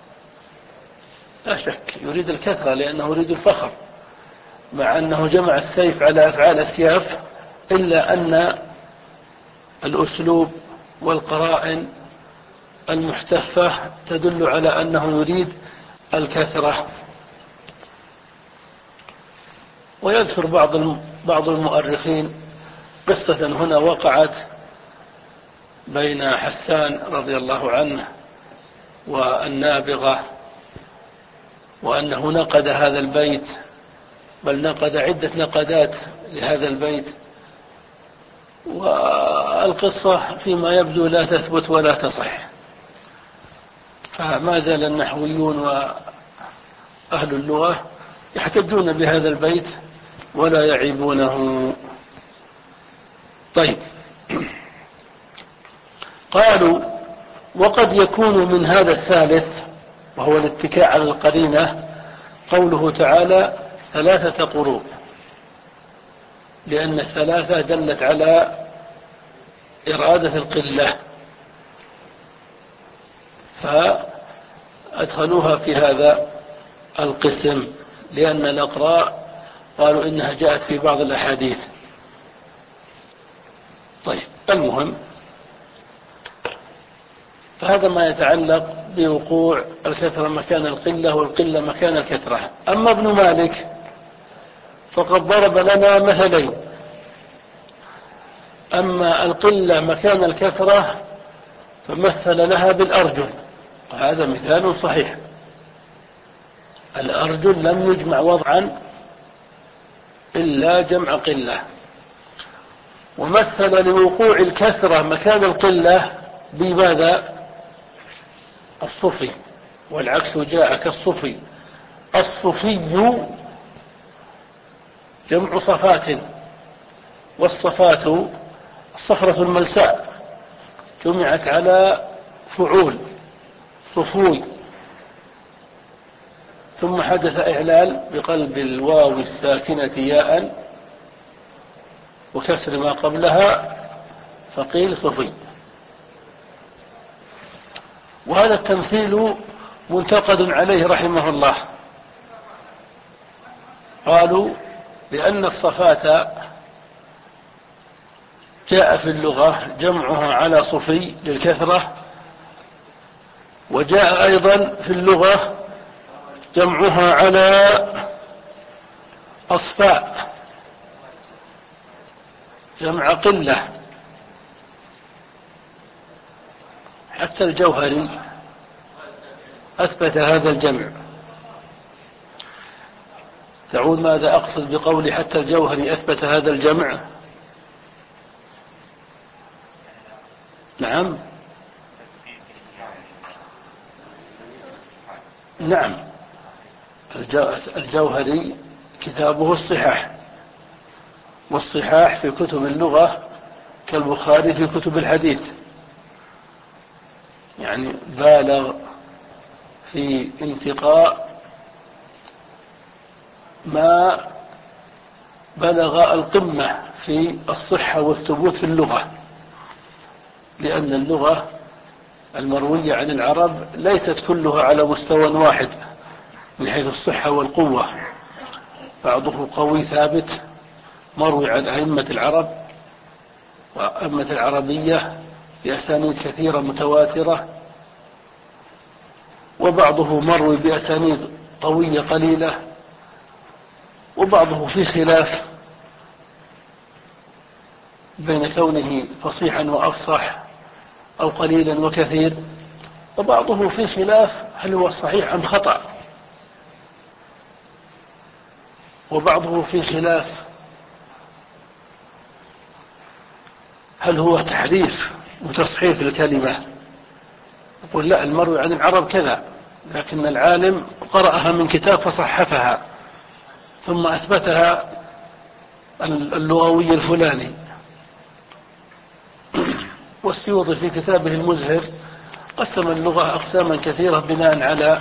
لا شك يريد الكثرة، لأنه يريد الفخر، مع أنه جمع السيف على أفعال أسياف، إلا أن الأسلوب والقرائن المحتفة تدل على أنه يريد الكثرة. ويذكر بعض بعض المؤرخين قصة هنا وقعت بين حسان رضي الله عنه والنابغة، وأنه نقد هذا البيت، بل نقد عدة نقدات لهذا البيت، والقصة فيما يبدو لا تثبت ولا تصح، فما زال النحويون وأهل اللغة يحتجون بهذا البيت ولا يعيبونه. طيب، قالوا وقد يكون من هذا الثالث وهو الاتكاء على القرينة قوله تعالى ثلاثة قروء، لأن الثلاثة دلت على إرادة القلة فأدخلوها في هذا القسم، لأن الأقراء قالوا إنها جاءت في بعض الأحاديث. طيب، المهم فهذا ما يتعلق بوقوع الكثرة مكان القلة والقلة مكان الكثرة. أما ابن مالك فقد ضرب لنا مثلين، أما القلة مكان الكثرة فمثل لها بالأرجل، وهذا مثال صحيح. الأرجل لم يجمع وضعا إلا جمع قلة، ومثل لوقوع الكثرة مكان القلة بماذا؟ الصفي، والعكس جاء كالصفي. الصفي جمع صفات، والصفات الصفرة الملساء جمعت على فعول صفوي، ثم حدث إعلال بقلب الواو الساكنة ياء وكسر ما قبلها فقيل صفي. وهذا التمثيل منتقد عليه رحمه الله. قالوا لأن الصفات جاء في اللغة جمعها على صفي للكثرة، وجاء أيضا في اللغة جمعها على أصفاء جمع قلة. حتى الجوهري أثبت هذا الجمع. تعود ماذا أقصد بقولي حتى الجوهري أثبت هذا الجمع؟ نعم نعم الجوهري كتابه الصحاح، والصحاح في كتب اللغة كالبخاري في كتب الحديث، يعني بالغ في انتقاء ما بلغ القمة في الصحة والثبوت في اللغة، لأن اللغة المروية عن العرب ليست كلها على مستوى واحد من حيث الصحة والقوة، بعضه قوي ثابت مروي عن أئمة العرب وأئمة العربية بأسانيد كثيرة متواترة، وبعضه مروي بأسانيد قوية قليلة، وبعضه في خلاف بين كونه فصيحا وأفصح أو قليلا وكثير، وبعضه في خلاف هل هو صحيح أم خطأ، وبعضه في خلاف هل هو تحريف وتصحيف الكلمة. يقول لا، المروي عن العرب كذا، لكن العالم قرأها من كتاب فصحفها ثم أثبتها اللغوي الفلاني. والسيوطي في كتابه المزهر قسم اللغة أقساما كثيرة بناء على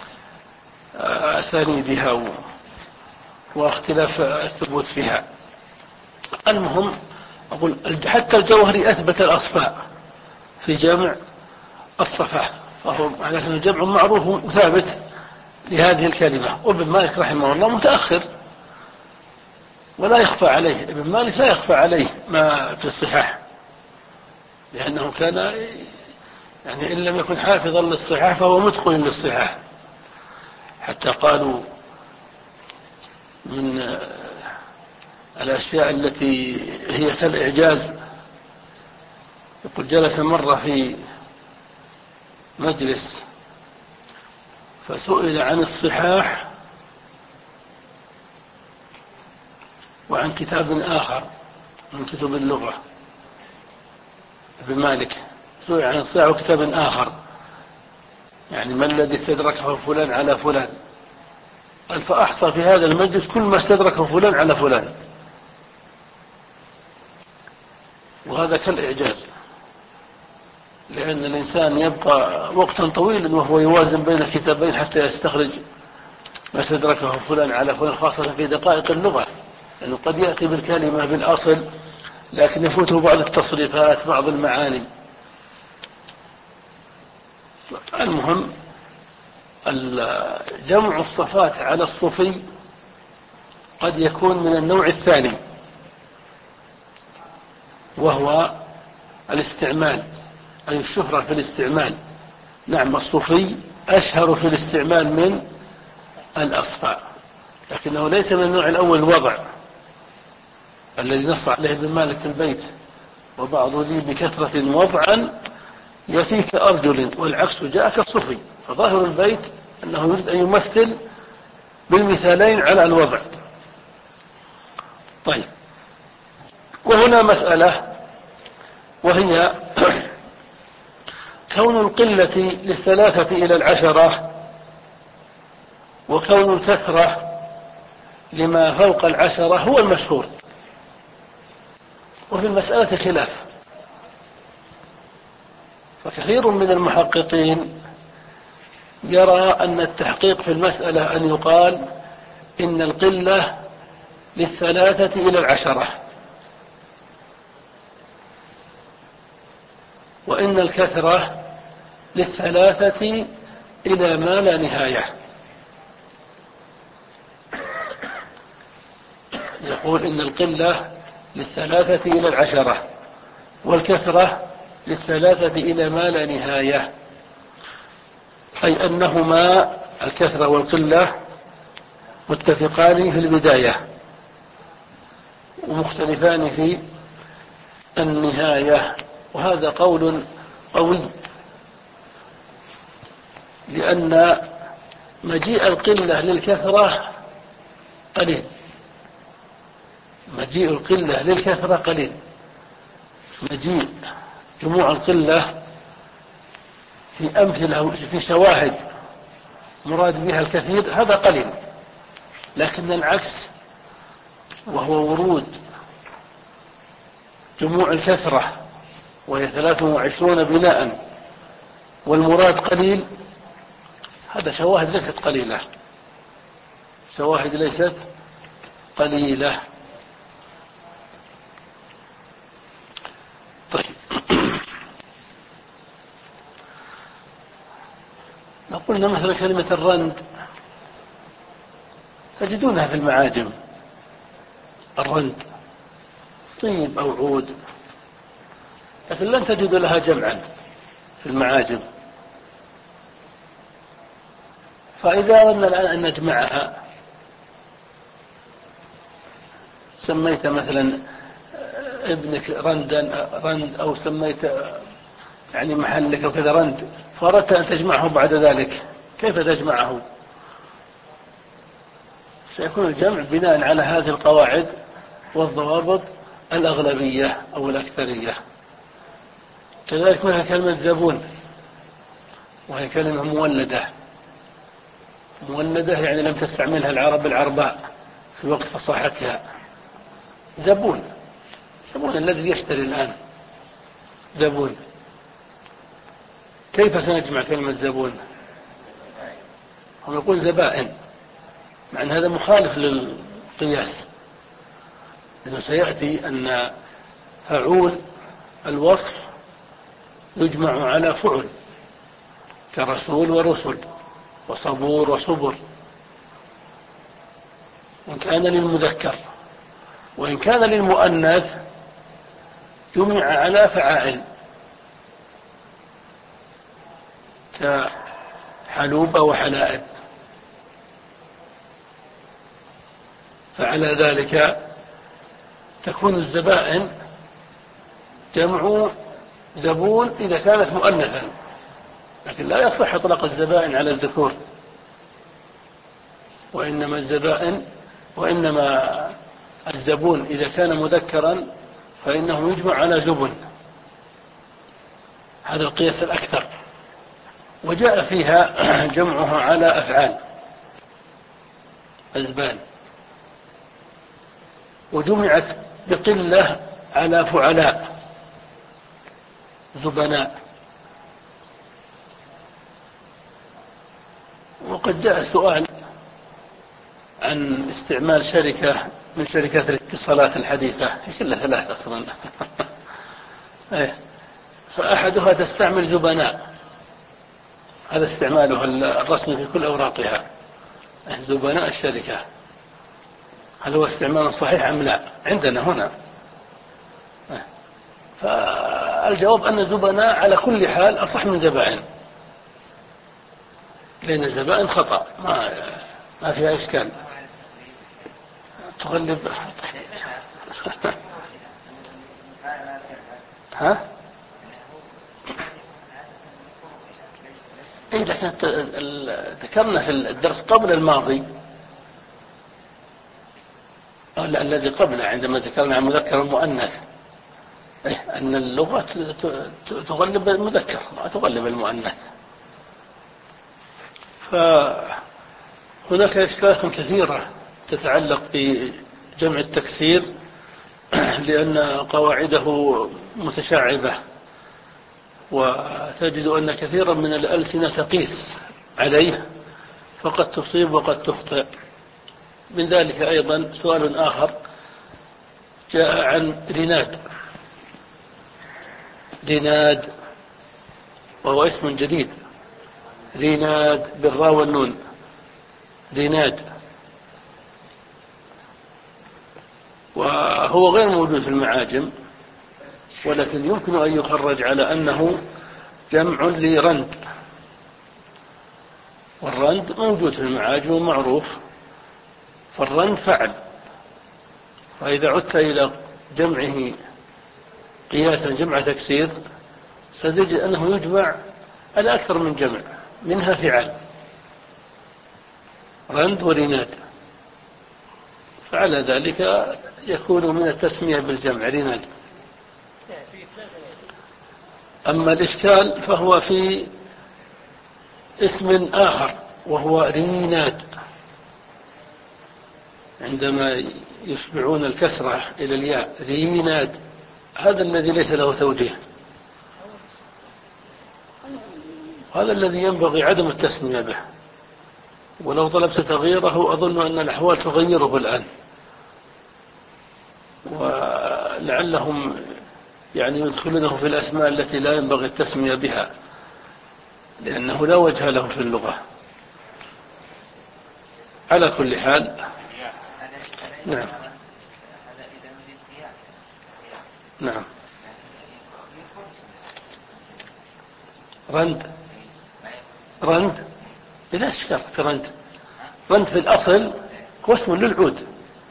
أسانيدها واختلاف الثبوت فيها. المهم أقول حتى الجوهري أثبت الأصفاء في جمع الصفاء، فهو على أن الجمع معروف وثابت لهذه الكلمة. وابن مالك رحمه الله متأخر ولا يخفى عليه، ابن مالك لا يخفى عليه ما في الصحاح، لأنه كان يعني إن لم يكن حافظا للصحاح فهو متقن للصحاح. حتى قالوا من الأشياء التي هي كالإعجاز، يقول جلس مرة في مجلس فسئل عن الصحاح وعن كتاب آخر من كتب اللغة. ابن مالك سئل عن الصحاح وكتاب آخر، يعني ما الذي استدركه فلان على فلان؟ قال فأحصى في هذا المجلس كل ما استدركه فلان على فلان. وهذا كالإعجاز، لأن الإنسان يبقى وقتا طويلا وهو يوازن بين الكتابين حتى يستخرج ما استدركه فلان على فلان، خاصة في دقائق اللغة، لأنه قد يأتي بالكلمة بالأصل لكن يفوته بعض التصريفات، بعض المعاني. المهم جمع الصفات على الصفي قد يكون من النوع الثاني، وهو الاستعمال، أي الشهرة في الاستعمال. نعم، الصفي أشهر في الاستعمال من الأصفاء، لكنه ليس من النوع الأول الوضع الذي نص عليه ابن مالك في البيت: وبعض ذي بكثرة وضعا يفيك أرجل، والعكس جاء كالصفي. فظاهر البيت أنه يريد أن يمثل بالمثالين على الوضع. طيب، وهنا مسألة، وهي كون القلة للثلاثة إلى العشرة، وكون الكثرة لما فوق العشرة هو المشهور، وفي المسألة خلاف. فكثير من المحققين يرى أن التحقيق في المسألة أن يقال إن القلة للثلاثة إلى العشرة، وإن الكثرة للثلاثة إلى ما لا نهاية. يقول إن القلة للثلاثة إلى العشرة، والكثرة للثلاثة إلى ما لا نهاية، أي أنهما الكثرة والقلة متفقان في البداية ومختلفان في النهاية. وهذا قول قوي، لأن مجيء القلة للكثرة قليل، مجيء القلة للكثرة قليل، مجيء جموع القلة في أمثلة في شواهد مراد بها الكثير هذا قليل، لكن العكس وهو ورود جموع الكثرة وهي ثلاثة وعشرون بناء والمراد قليل، هذا شواهد ليست قليلة، شواهد ليست قليلة. طيب، لو قلنا مثلا كلمة الرند تجدونها في المعاجم، الرند طيب أو عود، لكن لن تجد لها جمعا في المعاجم. فإذا أردنا الآن أن نجمعها، سميت مثلا ابنك رندا رند، أو سميت يعني محلك وكذا رند، فأردت أن تجمعه بعد ذلك، كيف تجمعه؟ سيكون الجمع بناء على هذه القواعد والضوابط الأغلبية أو الأكثرية. كذلك مثل كلمة زبون، وهي كلمة مولدة، مولدة يعني لم تستعملها العرب العرباء في وقت فصاحتها. زبون، زبون الذي يشتري الآن، زبون. كيف سنجمع كلمة زبون؟ هم يقول زبائن، مع أن هذا مخالف للقياس، لأنه سيأتي أن فعول الوصف يجمع على فعل، كرسول ورسل وصبور وصبر، إن كان للمذكر، وإن كان للمؤنث جمع على فعائل، كحلوب وحلائب. فعلى ذلك تكون الزبائن جمع زبون إذا كانت مؤنثا، لكن لا يصح إطلاق الزبائن على الذكور، وإنما الزبائن وإنما الزبون إذا كان مذكرا فإنه يجمع على زبن، هذا القياس الأكثر. وجاء فيها جمعها على أفعال، أزبان، وجمعت بقلة على فعلاء، زبناء. وقد جاء سؤال عن استعمال شركة من شركات الاتصالات الحديثة، هي كلها ثلاثة أصلا. فأحدها تستعمل زبناء، هذا استعمالها الرسمي في كل أوراقها، زبناء الشركة. هل هو استعمال صحيح أم لا عندنا هنا؟ فالجواب أن زبناء على كل حال أصح من زبائن، لأن الزبائن خطأ ما, ما فيها إشكال. تغلب ها؟ إيه، لكن ذكرنا في الدرس قبل الماضي الذي قبله عندما ذكرنا عن مذكر المؤنث إيه، أن اللغة تغلب المذكر ما تغلب المؤنث. فهناك إشكالات كثيرة تتعلق بجمع التكسير لأن قواعده متشعبة، وتجد أن كثيرا من الألسنة تقيس عليه فقد تصيب وقد تخطئ. من ذلك أيضا سؤال آخر جاء عن رناد. رناد وهو اسم جديد، رناد بالراء والنون، رناد، وهو غير موجود في المعاجم، ولكن يمكن أن يخرج على أنه جمع لرند، والرند موجود في المعاجم ومعروف، فالرند فعل. وإذا عدت إلى جمعه قياسا جمع تكسير ستجد أنه يجمع على أكثر من جمع، منها فعل، رند ورناد، فعلى ذلك يكون من التسمية بالجمع رناد. أما الإشكال فهو في اسم آخر وهو ريناد، عندما يشبعون الكسرة إلى الياء، ريناد، هذا الذي ليس له توجيه، هذا الذي ينبغي عدم التسمية به، ولو طلبت تغييره أظن أن الأحوال تغيره الآن، ولعلهم يعني يدخلونه في الأسماء التي لا ينبغي التسمية بها لأنه لا وجه له في اللغة. على كل حال نعم نعم رند رند بلا إشكال في رند. رند في الأصل هو اسم للعود،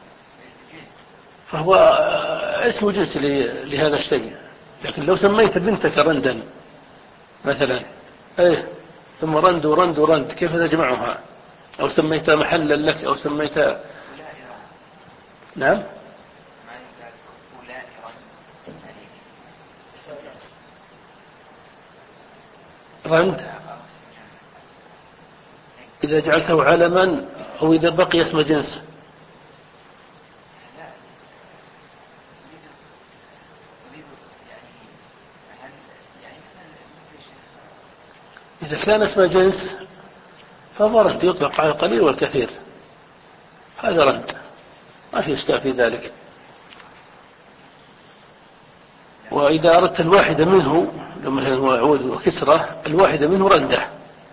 فهو اسم جنس لهذا الشيء. لكن لو سميت بنتك رندا مثلا ايه ثم رند ورند ورند كيف تجمعها؟ أو سميت محلا لك أو سميت نعم رند إذا جعلته علما أو إذا بقي اسم جنس. إذا كان اسم جنس فهو رند يطلق على القليل والكثير، هذا رند ما في إشكال في ذلك. وإذا أردت الواحدة منه مثلا هو عود وكسرة، الواحدة منه رندة،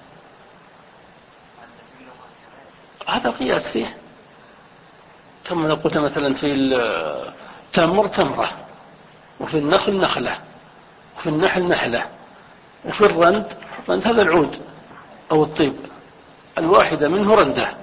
هذا القياس فيه. كما لو قلت مثلا في التمر تمرة، وفي النخل نخلة، وفي النحل نحلة، وفي الرند رند هذا العود أو الطيب، الواحدة منه رندة.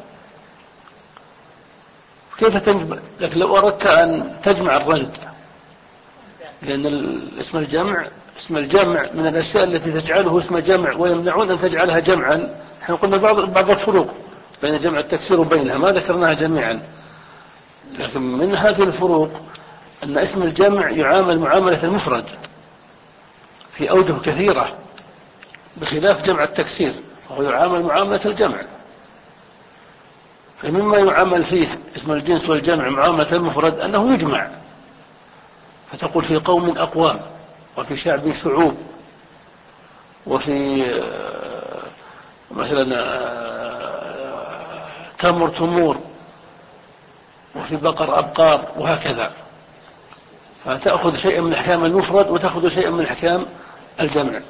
كيف تجمع؟ لكن لو أردت أن تجمع الرند، لأن اسم الجمع اسم الجمع من الأشياء التي تجعله اسم جمع ويمنعون أن تجعلها جمعا. نحن قلنا بعض بعض الفروق بين جمع التكسير وبينها ما ذكرناها جميعا، لكن من هذه الفروق أن اسم الجمع يعامل معاملة المفرد في أوجه كثيرة بخلاف جمع التكسير، وهو يعامل معاملة الجمع. فمما يعامل فيه اسم الجنس والجمع معاملة المفرد أنه يجمع، فتقول في قوم أقوام، وفي شعب شعوب، وفي مثلا تمر تمور، وفي بقر أبقار، وهكذا. فتأخذ شيئا من الأحكام المفرد وتأخذ شيئا من الأحكام الجمع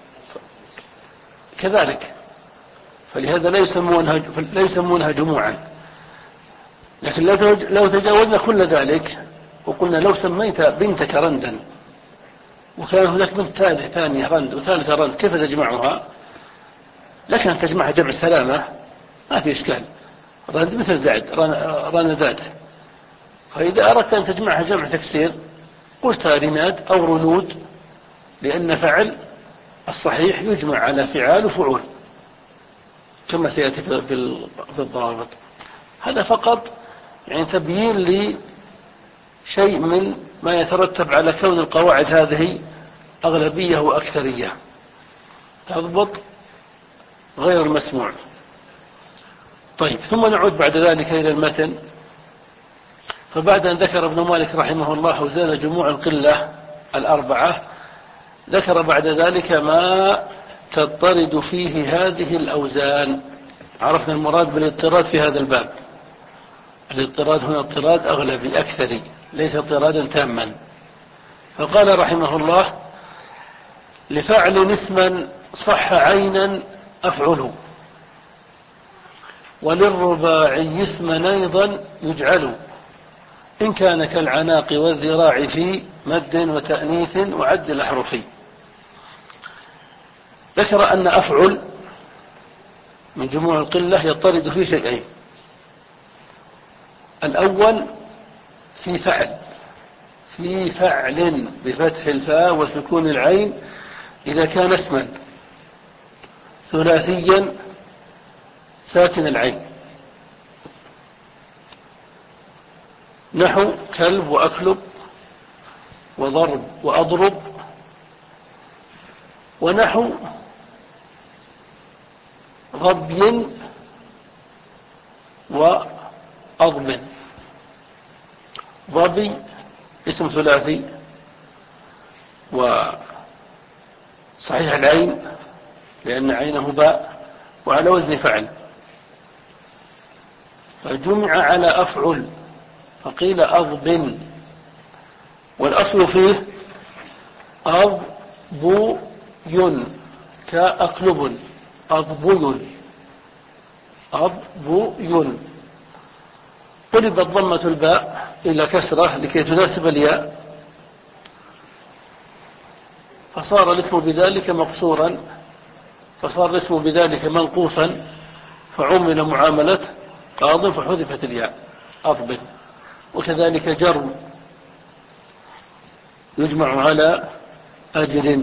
كذلك، فلهذا لا يسمونها, لا يسمونها جموعا. لكن لو تجاوزنا كل ذلك وقلنا لو سميت بنتك رندا وكان هناك بنت ثالث ثانية رند وثالثة رند، كيف تجمعها؟ لك أن تجمعها جمع سلامة، ما في إشكال. رند مثل ذعد، رندات. فإذا أردت أن تجمعها جمع تكسير قلت رناد أو رنود، لأن فعل الصحيح يجمع على فعال وفعول كما سيأتي في الضوابط. هذا فقط يعني تبيين لشيء من ما يترتب على كون القواعد هذه أغلبية وأكثرية، تضبط غير المسموع. طيب، ثم نعود بعد ذلك إلى المتن. فبعد أن ذكر ابن مالك رحمه الله أوزان جموع القلة الأربعة، ذكر بعد ذلك ما تضطرد فيه هذه الأوزان. عرفنا المراد بالاضطراد في هذا الباب. الاضطراد هنا اضطراد أغلبي أكثري، ليس اضطرادا تاما. فقال رحمه الله: لفعل اسما صح عينا أفعل، وللرباعي اسما أيضا يجعل، إن كان كالعناق والذراع في مد وتأنيث وعد الأحرف. ذكر أن أفعل من جموع القلة يضطرد في شيئين. الأول في فعل، في فعل بفتح الفاء وسكون العين إذا كان اسما ثلاثيا ساكن العين، نحو كلب وأكلب وضرب وأضرب، ونحو ظبي وأضب. ظبي اسم ثلاثي وصحيح العين لأن عينه باء وعلى وزن فعل، فجمع على أفعل فقيل أضب، والأصل فيه أضبي كأكلب، أضبي أضبي. قلبت ضمة الباء إلى كسرة لكي تناسب الياء، فصار الاسم بذلك مقصورا، فصار الاسم بذلك منقوصا، فعمل معاملة قاض فحذفت الياء أضب. وكذلك جر يجمع على أجر.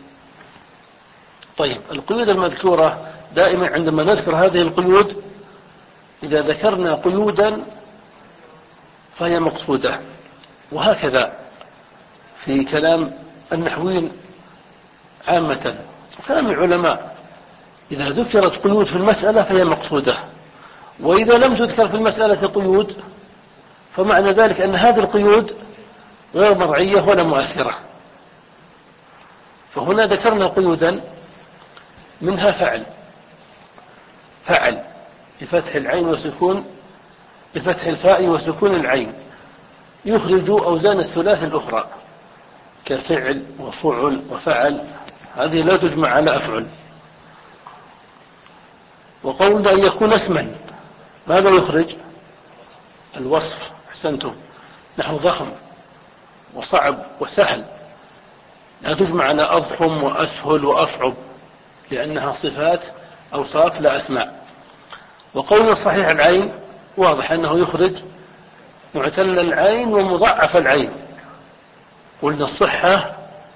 طيب، القيود المذكورة دائما عندما نذكر هذه القيود، إذا ذكرنا قيودا فهي مقصودة، وهكذا في كلام النحويين عامة وكلام العلماء، إذا ذكرت قيود في المسألة فهي مقصودة، وإذا لم تذكر في المسألة قيود فمعنى ذلك أن هذه القيود غير مرعية ولا مؤثرة. فهنا ذكرنا قيودا منها فعل، فعل بفتح العين وسكون بفتح الفاء وسكون العين يخرج أوزان الثلاث الأخرى كفعل وفعل وفعل، هذه لا تجمع على أفعل. وقولنا أن يكون اسما ماذا يخرج؟ الوصف، أحسنتم، نحو ضخم وصعب وسهل، لا تجمع على أضخم وأسهل وأصعب لأنها صفات أوصاف لا أسماء. وقولنا صحيح العين واضح أنه يخرج معتل العين ومضاعف العين. قلنا الصحة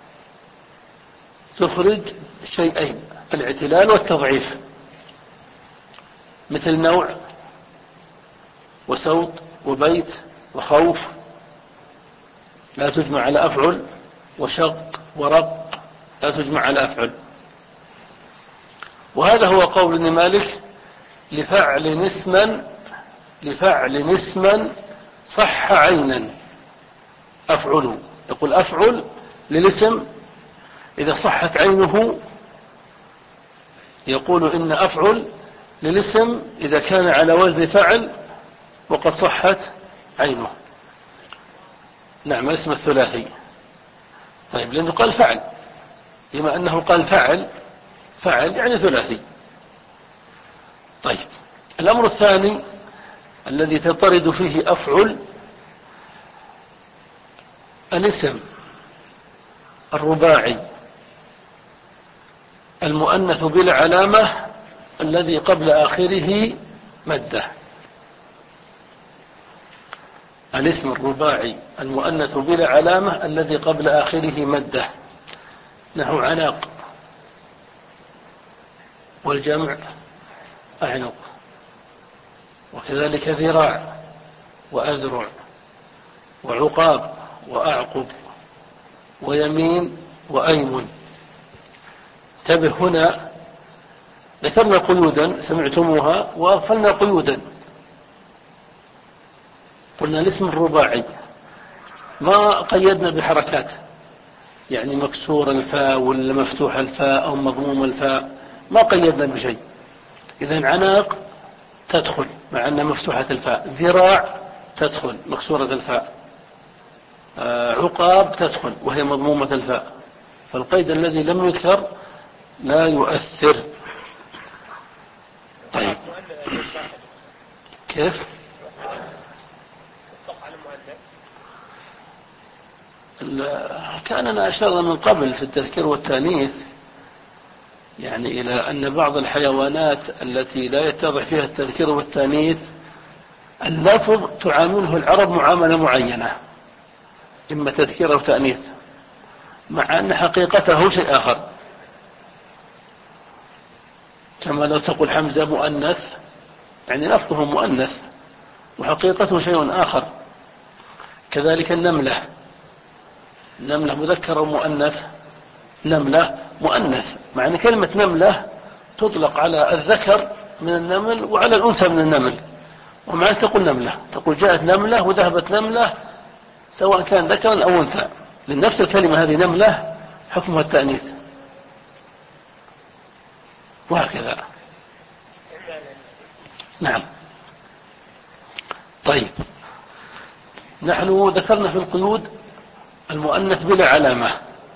تخرج شيئين، الاعتلال والتضعيف، مثل نوع وسوط وبيت وخوف لا تجمع على أفعل، وشق ورق لا تجمع على أفعل. وهذا هو قول ابن مالك: لفعل اسما لفعل اسما صح عينا أفعل. يقول أفعل للاسم إذا صحت عينه يقول إن أفعل للاسم إذا كان على وزن فعل وقد صحت عينه. نعم، الاسم الثلاثي. طيب، لأنه قال فعل، بما أنه قال فعل فعل يعني ثلاثي. طيب، الأمر الثاني الذي تطرد فيه أفعل الاسم الرباعي المؤنث بلا علامة الذي قبل آخره مدة. الاسم الرباعي المؤنث بلا علامة الذي قبل آخره مدة، نحو عناق، والجمع أعنق، وكذلك ذراع وأذرع وعقاب وأعقب ويمين وأيمن. انتبه، هنا ذكرنا قيودا سمعتموها وأغفلنا قيودا. قلنا الاسم الرباعي ما قيدنا بحركات، يعني مكسور الفاء ولا مفتوح الفاء أو مضموم الفاء، ما قيدنا بشيء. إذن عناق تدخل مع أنها مفتوحة الفاء، ذراع تدخل مكسورة الفاء، عقاب تدخل وهي مضمومة الفاء. فالقيد الذي لم يذكر لا يؤثر. طيب، كيف؟ كاننا أشرنا من قبل في التذكير والتانيث يعني إلى أن بعض الحيوانات التي لا يتضح فيها التذكير والتانيث اللفظ تعامله العرب معاملة معينة، إما تذكير أو تأنيث، مع أن حقيقته شيء آخر. كما لو تقول حمزة مؤنث، يعني لفظه مؤنث وحقيقته شيء آخر. كذلك النملة، النملة مذكر ومؤنث، نملة مؤنث، مع أن كلمة نملة تطلق على الذكر من النمل وعلى الأنثى من النمل، ومع أن تقول نملة، تقول جاءت نملة وذهبت نملة، سواء كان ذكرا أو أنثى، لنفس الكلمة هذه نملة حكمها التأنيث، وهكذا. نعم. طيب، نحن ذكرنا في القيود المؤنث بلا علامة،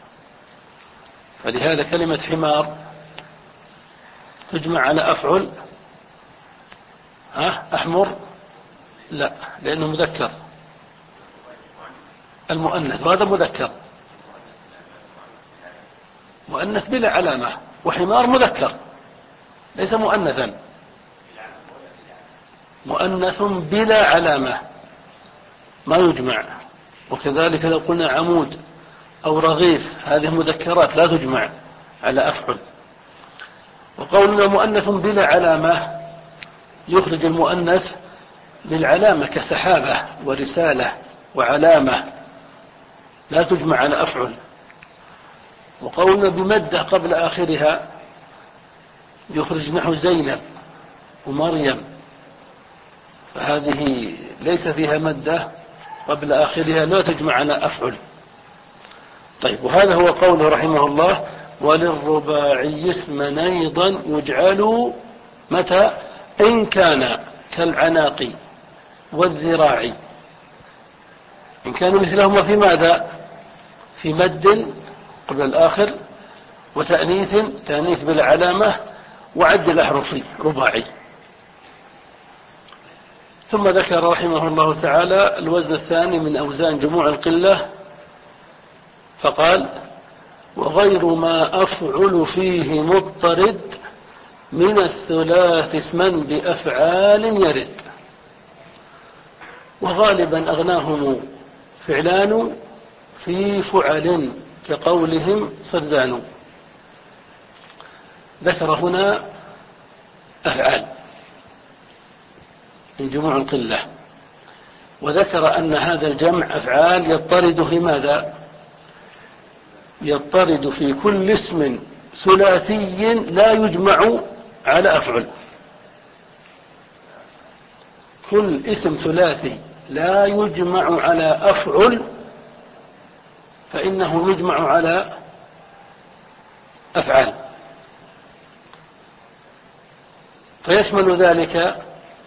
فلهذا كلمة حمار تجمع على أفعل. ها أحمر لا، لأنه مذكر المؤنث، وهذا مذكر مؤنث بلا علامة، وحمار مذكر ليس مؤنثا، مؤنث بلا علامة ما يجمع. وكذلك لو قلنا عمود أو رغيف، هذه مذكرات لا تجمع على أفعل. وقولنا مؤنث بلا علامة يخرج المؤنث للعلامة كسحابة ورسالة وعلامة، لا تجمع على أفعل. وقولنا بمدة قبل آخرها يخرج نحو زينب ومريم، فهذه ليس فيها مدة قبل آخرها، لا تجمع على أفعل. طيب، وهذا هو قوله رحمه الله: وللرباعي اسما أيضا يجعل متى إن كان كالعناق والذراع، إن كان مثلهما في ماذا؟ في مد قبل الآخر، وتأنيث تأنيث بالعلامة، وعد الأحرف رباعي. ثم ذكر رحمه الله تعالى الوزن الثاني من أوزان جموع القلة، فقال: وغير ما أفعل فيه مضطرد من الثلاث اسما بأفعال يرد. وغالبا أغناهم فعلان في فعل كقولهم صدان. ذكر هنا أفعال من جموع القلة، وذكر أن هذا الجمع أفعال يضطرد في ماذا؟ يضطرد في كل اسم ثلاثي لا يجمع على أفعل. كل اسم ثلاثي لا يجمع على أفعل فإنه يجمع على أفعال. فيشمل ذلك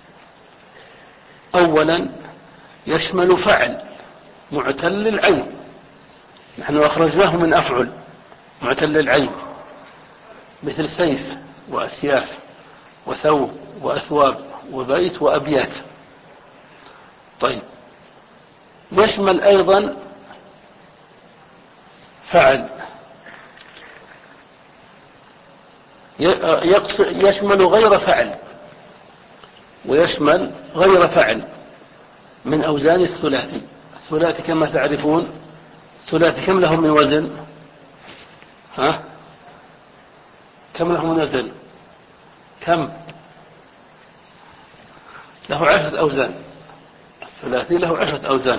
أولا يشمل فعل معتل العين، نحن أخرجناه من أفعل معتل العين، مثل سيف وأسياف وثوب وأثواب وبيت وأبيات. طيب، يشمل أيضا فعل يشمل غير فعل، ويشمل غير فعل من أوزان الثلاثي. الثلاثي كما تعرفون، الثلاثي كم له من وزن؟ ها؟ كم له من وزن؟ كم؟ له عشرة أوزان. الثلاثي له عشرة أوزان.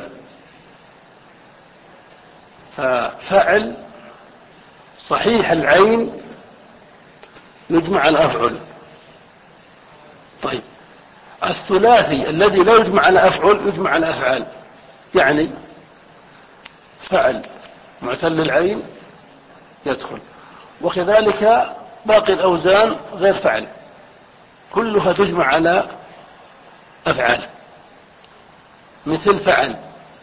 ففعل صحيح العين يجمع على أفعل. طيب، الثلاثي الذي لا يجمع على أفعل يجمع على أفعال، يعني فعل معتل العين يدخل، وكذلك باقي الأوزان غير فعل كلها تجمع على أفعال. مثل فعل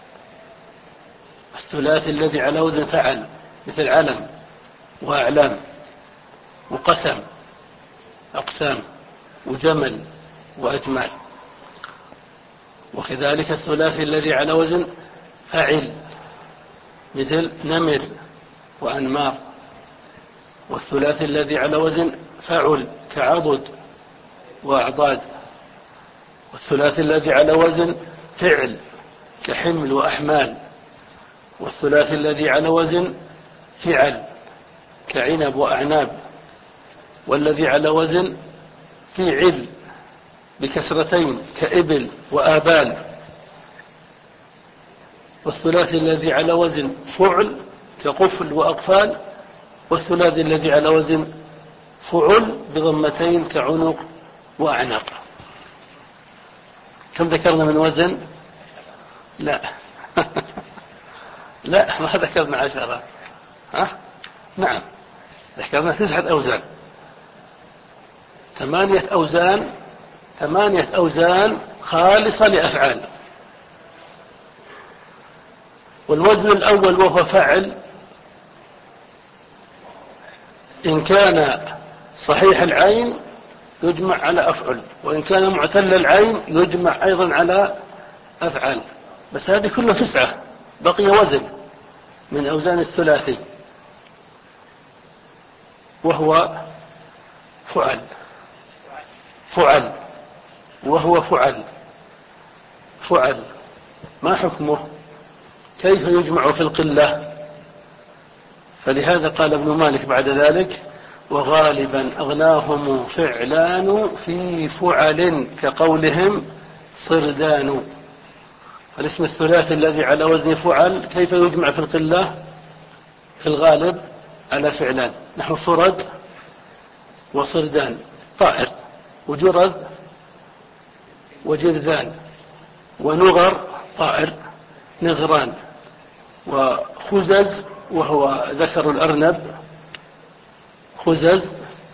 الثلاثي الذي على وزن فعل، مثل علم وأعلام وقسم أقسام وجمل وأجمال. وكذلك الثلاثي الذي على وزن فاعل، مثل نمر وأنمار. والثلاثي الذي على وزن فاعل كعضد وأعضاد. والثلاثي الذي على وزن فعل كحمل وأحمال. والثلاثي الذي على وزن فعل كعنب وأعناب. والذي على وزن فعل بكسرتين كإبل وآبال. والثلاثي الذي على وزن فعل كقفل وأقفال. والثلاثي الذي على وزن فعل بضمتين كعنق وأعناق. كم ذكرنا من وزن؟ لا لا، ما ذكرنا عشرة. ها؟ نعم، ذكرنا تسعة أوزان، ثمانية أوزان ثمانية أوزان خالصة لأفعال. والوزن الأول وهو فعل إن كان صحيح العين يجمع على أفعل، وإن كان معتل العين يجمع أيضا على أفعال. بس هذه كلها تسعة، بقي وزن من أوزان الثلاثي وهو فعل فعل وهو فعل فعل ما حكمه؟ كيف يجمع في القلة؟ فلهذا قال ابن مالك بعد ذلك: وغالبا أغناهم فعلان في فعل كقولهم صردان. الاسم الثلاثي الذي على وزن فعل كيف يجمع في القلة؟ في الغالب على فعلان، نحو فرد وصردان طائر، وجرذ وجرذان، ونغر طائر نغران، وخزز وهو ذكر الأرنب خزز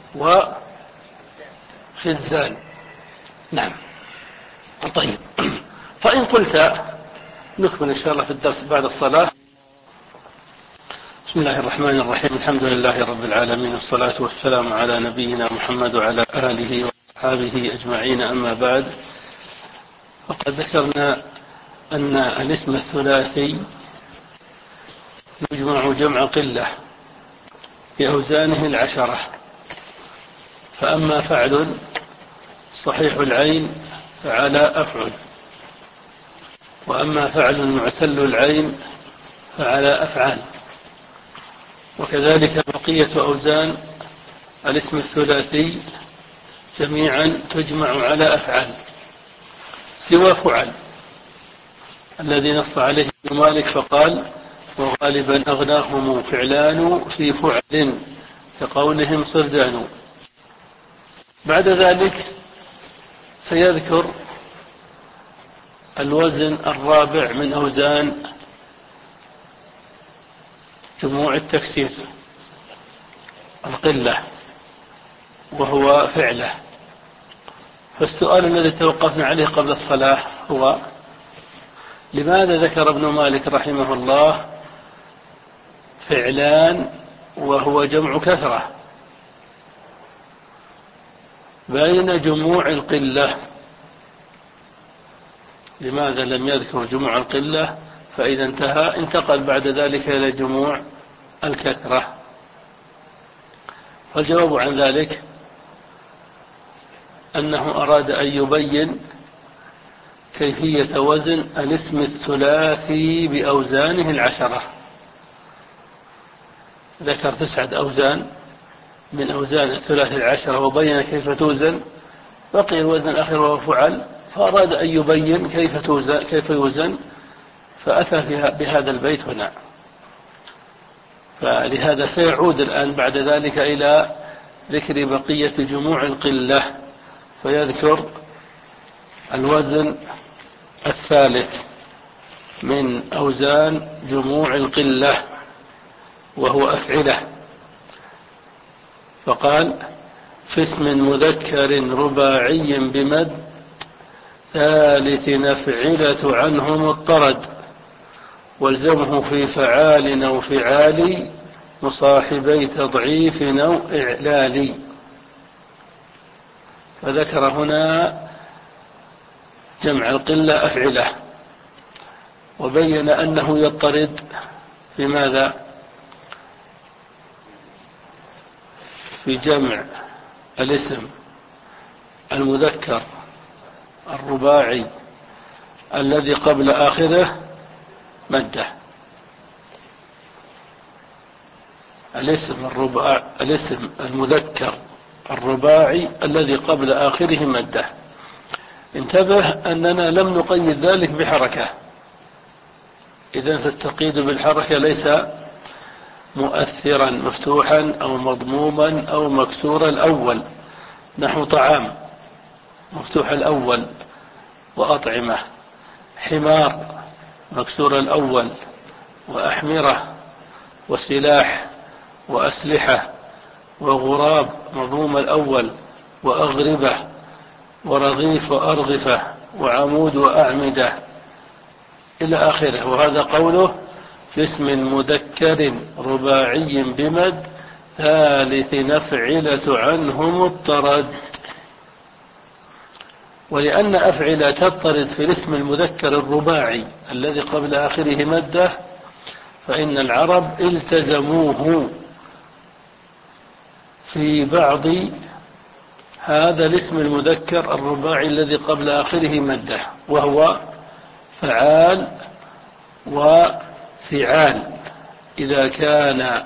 وخزان. نعم. طيب، فإن قلت نكمل إن شاء الله في الدرس بعد الصلاة. بسم الله الرحمن الرحيم. الحمد لله رب العالمين، والصلاة والسلام على نبينا محمد وعلى آله وأصحابه أجمعين. أما بعد، فقد ذكرنا أن الاسم الثلاثي يجمع جمع قلة بأوزانه العشرة. فأما فعل صحيح العين فعلى أفعل، وأما فعل معتل العين فعلى أفعال. وكذلك بقية أوزان الاسم الثلاثي جميعا تجمع على أفعال سوى فعل الذي نص عليه ابن مالك فقال: وغالبا أغناهم فعلان في فعل كقولهم صردان. بعد ذلك سيذكر الوزن الرابع من أوزان جموع التكسير القلة، وهو فعله. فالسؤال الذي توقفنا عليه قبل الصلاة هو: لماذا ذكر ابن مالك رحمه الله فعلان وهو جمع كثرة بين جموع القلة؟ لماذا لم يذكر جموع القلة فإذا انتهى انتقل بعد ذلك إلى جموع الكثرة؟ فالجواب عن ذلك أنه أراد أن يبين كيفية وزن الاسم الثلاثي بأوزانه العشرة. ذكر تسعة أوزان من أوزان الثلاثي العشرة وبين كيف توزن، بقي الوزن الأخير وهو فعل، فأراد أن يبين كيف توزن كيف يوزن فأتى بهذا البيت هنا. فلهذا سيعود الآن بعد ذلك إلى ذكر بقية جموع القلة، فيذكر الوزن الثالث من أوزان جموع القلة وهو أفعلة. فقال: في اسم مذكر رباعي بمد ثالث نفعلة عنه مضطرد، والزمه في فعال أو فعالي مصاحبي تضعيف أو إعلالي. فذكر هنا جمع القلة أفعلة، وبين أنه يضطرد في ماذا؟ في جمع الاسم المذكر الرباعي الذي قبل آخره مده. الاسم الرباع الاسم المذكر الرباعي الذي قبل آخره مده. انتبه أننا لم نقيد ذلك بحركة، إذن فالتقييد بالحركة ليس مؤثرا مفتوحا أو مضموما أو مكسور الأول، نحو طعام مفتوح الأول وأطعمة، حمار مكسور الأول، وأحمرة وسلاح وأسلحة، وغراب مضموم الأول، وأغربة ورغيف وأرغفة وعمود وأعمدة إلى آخره. وهذا قوله في اسم مذكر رباعي بمد ثالث نفعلة عنه مضطرد. ولأن أفعلة تضطرد في الاسم المذكر الرباعي الذي قبل آخره مده، فإن العرب التزموه في بعض هذا الاسم المذكر الرباعي الذي قبل آخره مده، وهو فعال وفعال إذا كان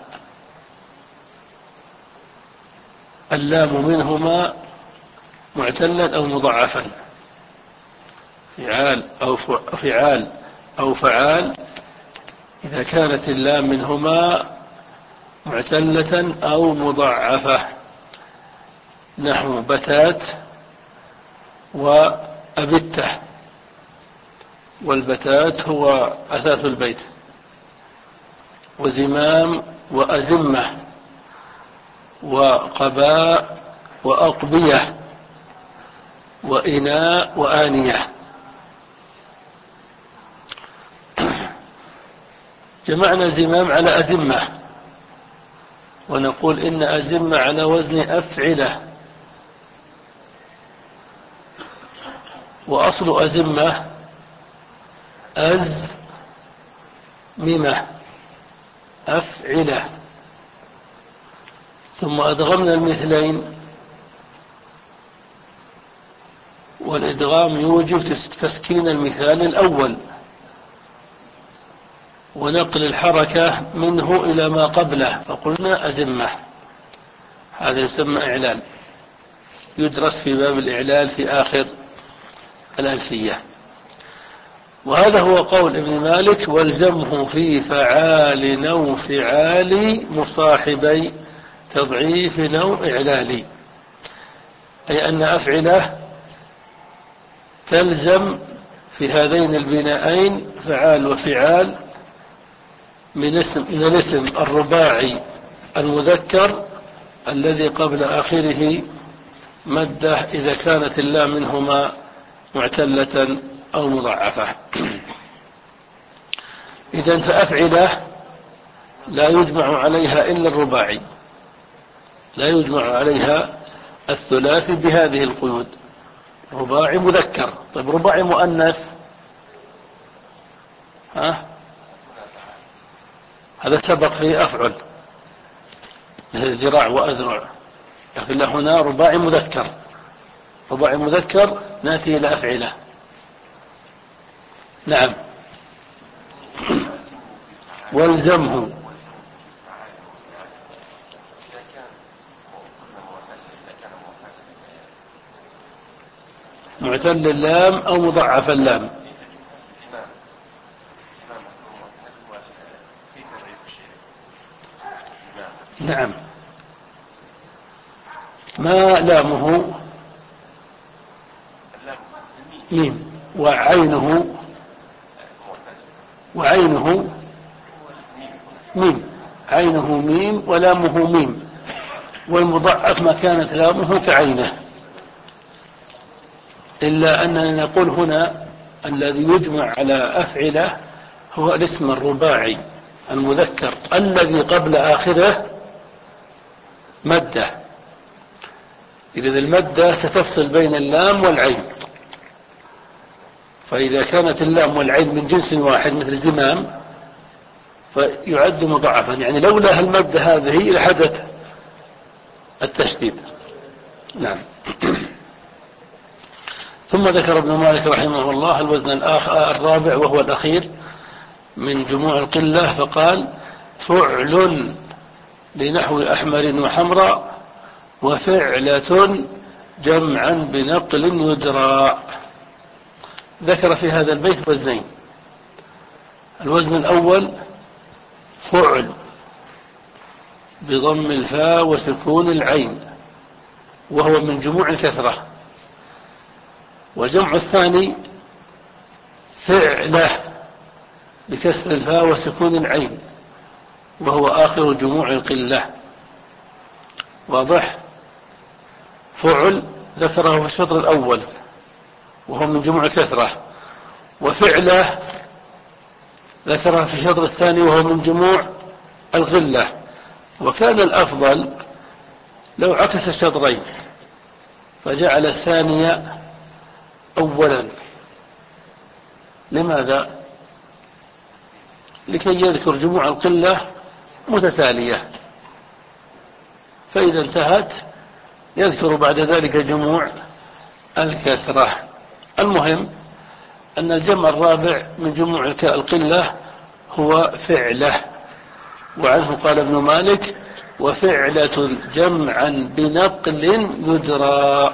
اللام منهما معتلا أو مضاعفا. فعال أو فعال أو فعال إذا كانت اللام منهما معتلة أو مضاعفة، نحو بتات وأبته. والبتات هو أثاث البيت، وزمام وأزمة وقباء وأقبية وإناء وآنية. جمعنا زمام على أزمة، ونقول إن أزمة على وزن أفعلة، وأصل أزمة أز ممة أفعلة، ثم أدغمنا المثلين، والإدغام يوجب تسكين المثال الأول ونقل الحركة منه إلى ما قبله، فقلنا أزمة. هذا يسمى إعلال، يدرس في باب الإعلال في آخر الألفية. وهذا هو قول ابن مالك: والزمه في فعال أو فعال مصاحبي تضعيف أو إعلال. أي أن أفعله تلزم في هذين البنائين فعال وفعال من اسم من الاسم الرباعي المذكر الذي قبل آخره مادة إذا كانت اللام منهما معتلة أو مضاعفة. إذن فأفعلة لا يجمع عليها إلا الرباعي، لا يجمع عليها الثلاثي بهذه القيود. رباعي مذكر. طيب رباعي مؤنث، ها هذا سبق في أفعل مثل ذراع وأذرع، لكن هنا رباعي مذكر. رباعي مذكر نأتي إلى أفعلة. نعم. والزمه معتل اللام أو مضاعف اللام. نعم. ما لامه ميم وعينه وعينه ميم، عينه ميم ولامه ميم، والمضاعف ما كانت لامه كعينه. إلا أننا نقول هنا الذي يجمع على أفعلة هو الاسم الرباعي المذكر الذي قبل آخره مادة. إذا المادة ستفصل بين اللام والعين، فإذا كانت اللام والعين من جنس واحد مثل زمام فيعد مضاعفا، يعني لولا المادة هذه لحدث التشديد. نعم. ثم ذكر ابن مالك رحمه الله الوزن الآخر الرابع وهو الأخير من جموع القلة، فقال فعل لنحو أحمر وحمراء وفعلة جمعا بنقل يدرى. ذكر في هذا البيت وزنين. الوزن الأول فعل بضم الفاء وسكون العين وهو من جموع الكثرة، وجمع الثاني فعله بكسر الفاء وسكون العين وهو آخر جموع القلة. واضح؟ فعل ذكره في الشطر الأول وهو من جموع الكثرة، وفعله ذكره في الشطر الثاني وهو من جموع القلة. وكان الأفضل لو عكس الشطرين فجعل الثانية أولا. لماذا؟ لكي يذكر جموع القلة متتالية، فإذا انتهت يذكر بعد ذلك جموع الكثرة. المهم أن الجمع الرابع من جموع القلة هو فعله، وعنه قال ابن مالك وفعلة جمعا بنقل يدرى،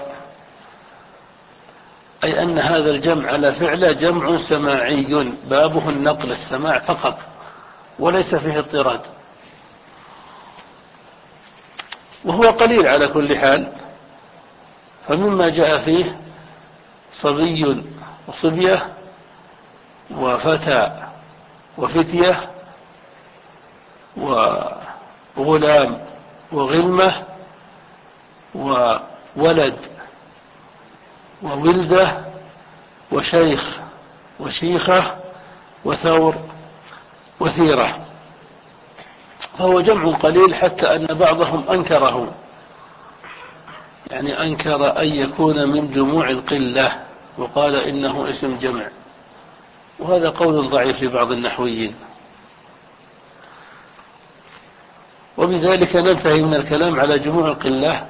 أي أن هذا الجمع على فعله جمع سماعي بابه النقل السماع فقط وليس فيه اضطراد، وهو قليل على كل حال. فمما جاء فيه صبي وصبية وفتى وفتية وغلام وغلمة وولد وولدة وشيخ وشيخة وثور وثيرة، فهو جمع قليل حتى أن بعضهم أنكره، يعني أنكر أن يكون من جموع القلة وقال إنه اسم جمع، وهذا قول ضعيف لبعض النحويين. وبذلك ننتهي من الكلام على جموع القلة،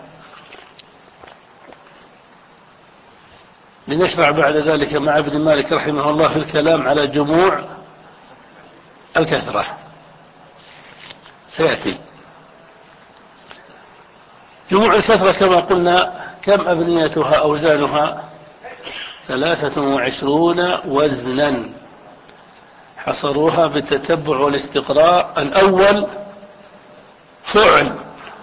لنشرع بعد ذلك مع ابن مالك رحمه الله في الكلام على جموع الكثرة. سيأتي جموع الكثرة كما قلنا كم أبنيتها أوزانها؟ ثلاثة وعشرون وزنا حصروها بالتتبع والاستقراء. الأول فعل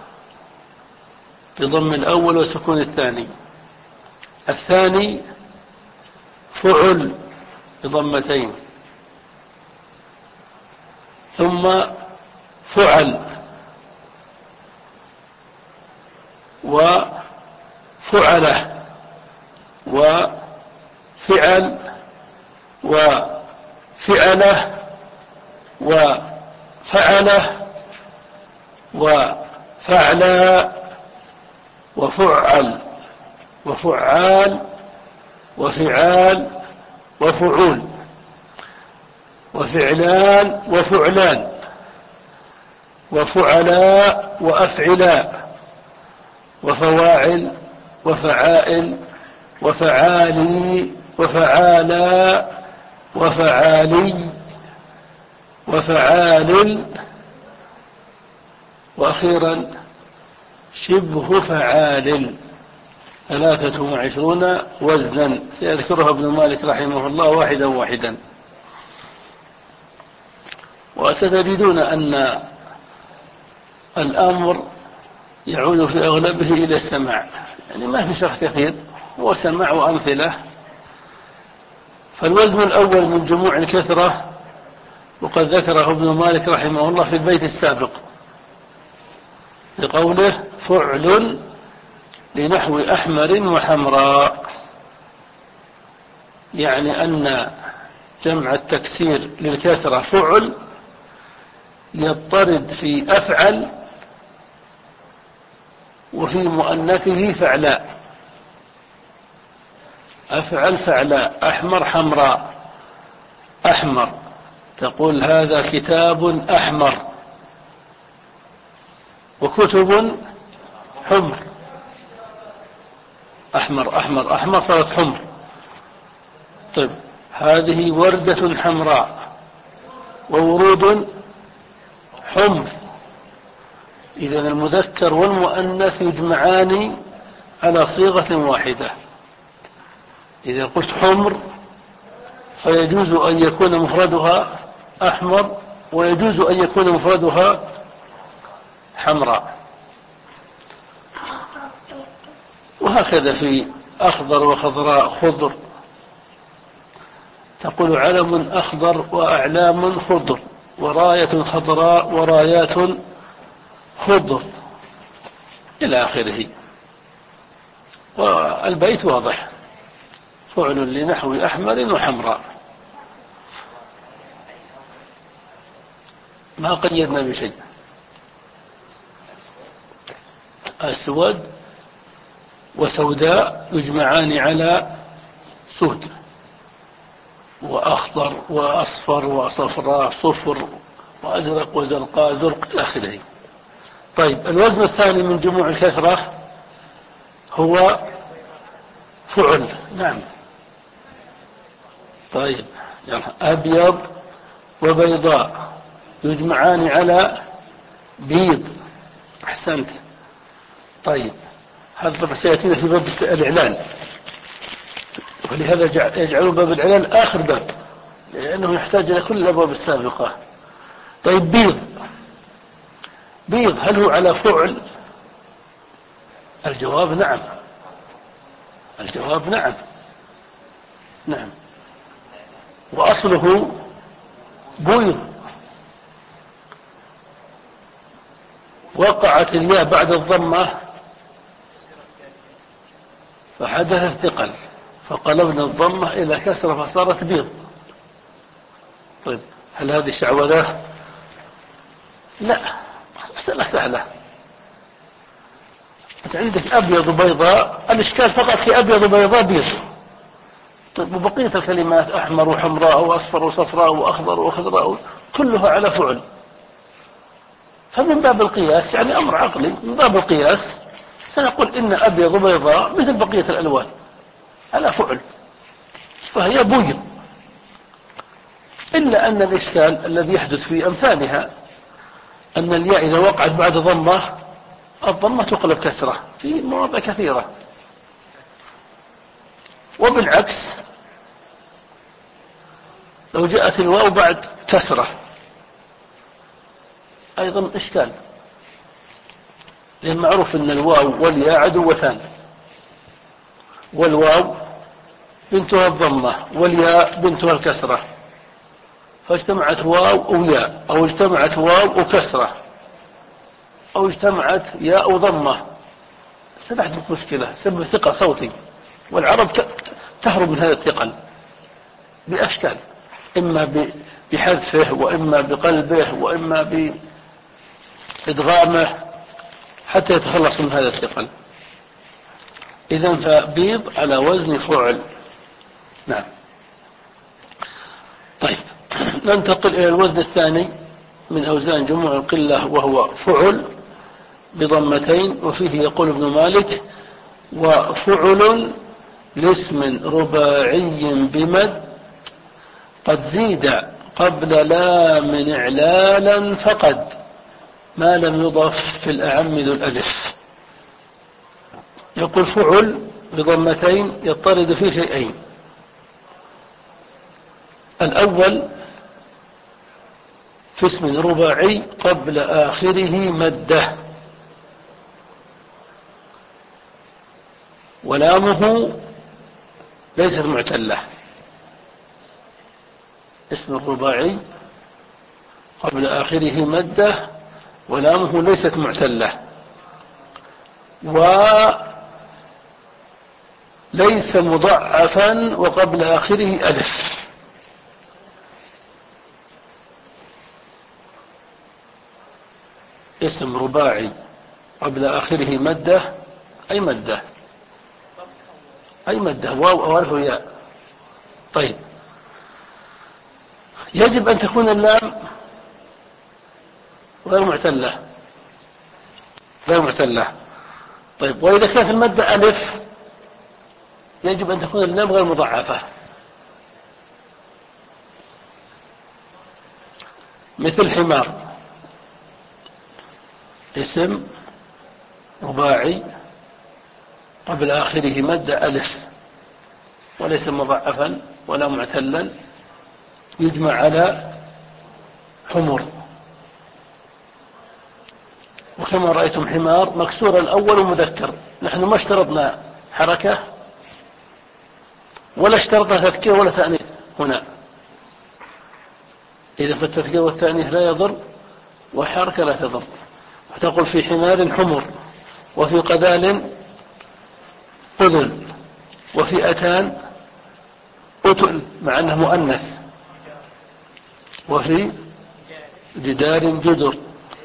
بضم الأول وسكون الثاني، الثاني فعل بضمتين، ثم فعل فعله وفعل وفعله وفعله وفعلا وفعل وفعال وفعال وفعول وفعلان وفعلان وفعلاء وأفعلاء وفواعل وفعائل وفعالي وفعالا وفعالي وفعال وأخيرا شبه فعال، ثلاثة وعشرون وزنا سيذكرها ابن مالك رحمه الله واحدا واحدا. وستجدون أن الأمر يعود في أغلبه إلى السماع، يعني ما في شرح كثير، هو سماع وأمثلة. فالوزن الأول من جموع الكثرة وقد ذكره ابن مالك رحمه الله في البيت السابق بقوله فعل لنحو أحمر وحمراء، يعني أن جمع التكسير للكثرة فعل يضطرد في أفعل وفي مؤنثه فعلاء، أفعل فعلاء، أحمر حمراء. أحمر تقول هذا كتاب أحمر، وكتب حمر، أحمر أحمر أحمر صارت حمر. طيب هذه وردة حمراء وورود حمر. إذا المذكر والمؤنث يجمعان على صيغة واحدة. إذا قلت حمر فيجوز أن يكون مفردها أحمر ويجوز أن يكون مفردها حمراء، وهكذا في أخضر وخضراء خضر، تقول علم أخضر وأعلام خضر، وراية خضراء ورايات خضر إلى آخره. والبيت واضح، فعل لنحو أحمر وحمراء، ما قيدنا بشيء. أسود وسوداء يجمعان على سود، وأخضر وأصفر وصفراء صفر، وأزرق وزرقاء زرق إلى آخره. طيب الوزن الثاني من جموع الكثرة هو فعل. نعم. طيب أبيض وبيضاء يجمعان على بيض. أحسنت. طيب هذا سيأتينا في باب الإعلان، ولهذا يجعلوا باب الإعلان آخر باب لأنه يحتاج إلى كل الأبواب السابقة. طيب بيض، بيض هل هو على فعل؟ الجواب نعم، الجواب نعم نعم. وأصله بيض، وقعت الياء بعد الضمة فحدث الثقل فقلبنا الضمة إلى كسرة فصارت بيض. طيب هل هذه شعوذة؟ لا، مسألة سهلة. أنت عندك أبيض وبيضاء، الإشكال فقط في أبيض وبيضاء بيض. طيب وبقية الكلمات أحمر وحمراء وأصفر وصفراء وأخضر وخضراء كلها على فعل. فمن باب القياس، يعني أمر عقلي، من باب القياس سنقول إن أبيض وبيضاء مثل بقية الألوان على فعل، فهي بيض. إلا أن الإشكال الذي يحدث في أمثالها أن الياء إذا وقعت بعد ضمة الضمة تقلب كسرة في مواضع كثيرة، وبالعكس لو جاءت الواو بعد كسرة أيضا إشكال، لأن معروف أن الواو والياء عدوتان، والواو بنتها الضمة والياء بنتها الكسرة، فاجتمعت واو وياء، أو اجتمعت واو وكسرة، أو اجتمعت ياء وضمة، سبحت مشكلة سبب ثقة صوتي، والعرب تهرب من هذا الثقل بأشكال، إما بحذفه وإما بقلبه وإما بإدغامه حتى يتخلص من هذا الثقل. إذن فبيض على وزن فعل. نعم. طيب ننتقل إلى الوزن الثاني من أوزان جموع القلة وهو فعل بضمتين، وفيه يقول ابن مالك: وفعل لاسم رباعي بمد قد زيد قبل لام إعلالا فقد ما لم يضف في الأعم ذو الألف. يقول فعل بضمتين يضطرد فيه شيئين: الأول في اسم رباعي قبل آخره مده ولامه ليست معتلة. اسم الرباعي قبل آخره مده ولامه ليست معتلة، وليس مضعفا وقبل آخره ألف. اسم رباعي قبل آخره مده أي مده أي مده واو أو ألف وياء. طيب يجب أن تكون اللام غير معتلة غير معتلة. طيب وإذا كانت المادة ألف يجب أن تكون اللام غير مضاعفة، مثل حمار، اسم رباعي قبل آخره مادة ألف وليس مضاعفا ولا معتلا، يجمع على حمر. وكما رأيتم حمار مكسور الأول ومذكر، نحن ما اشترطنا حركة ولا اشترطنا تذكير ولا تأنيث هنا. إذا فالتذكير والتأنيث لا يضر والحركة لا تضر. فتقول في حمار حمر، وفي قذال أذن، وفي أتان أتل مع أنه مؤنث، وفي جدار جدر.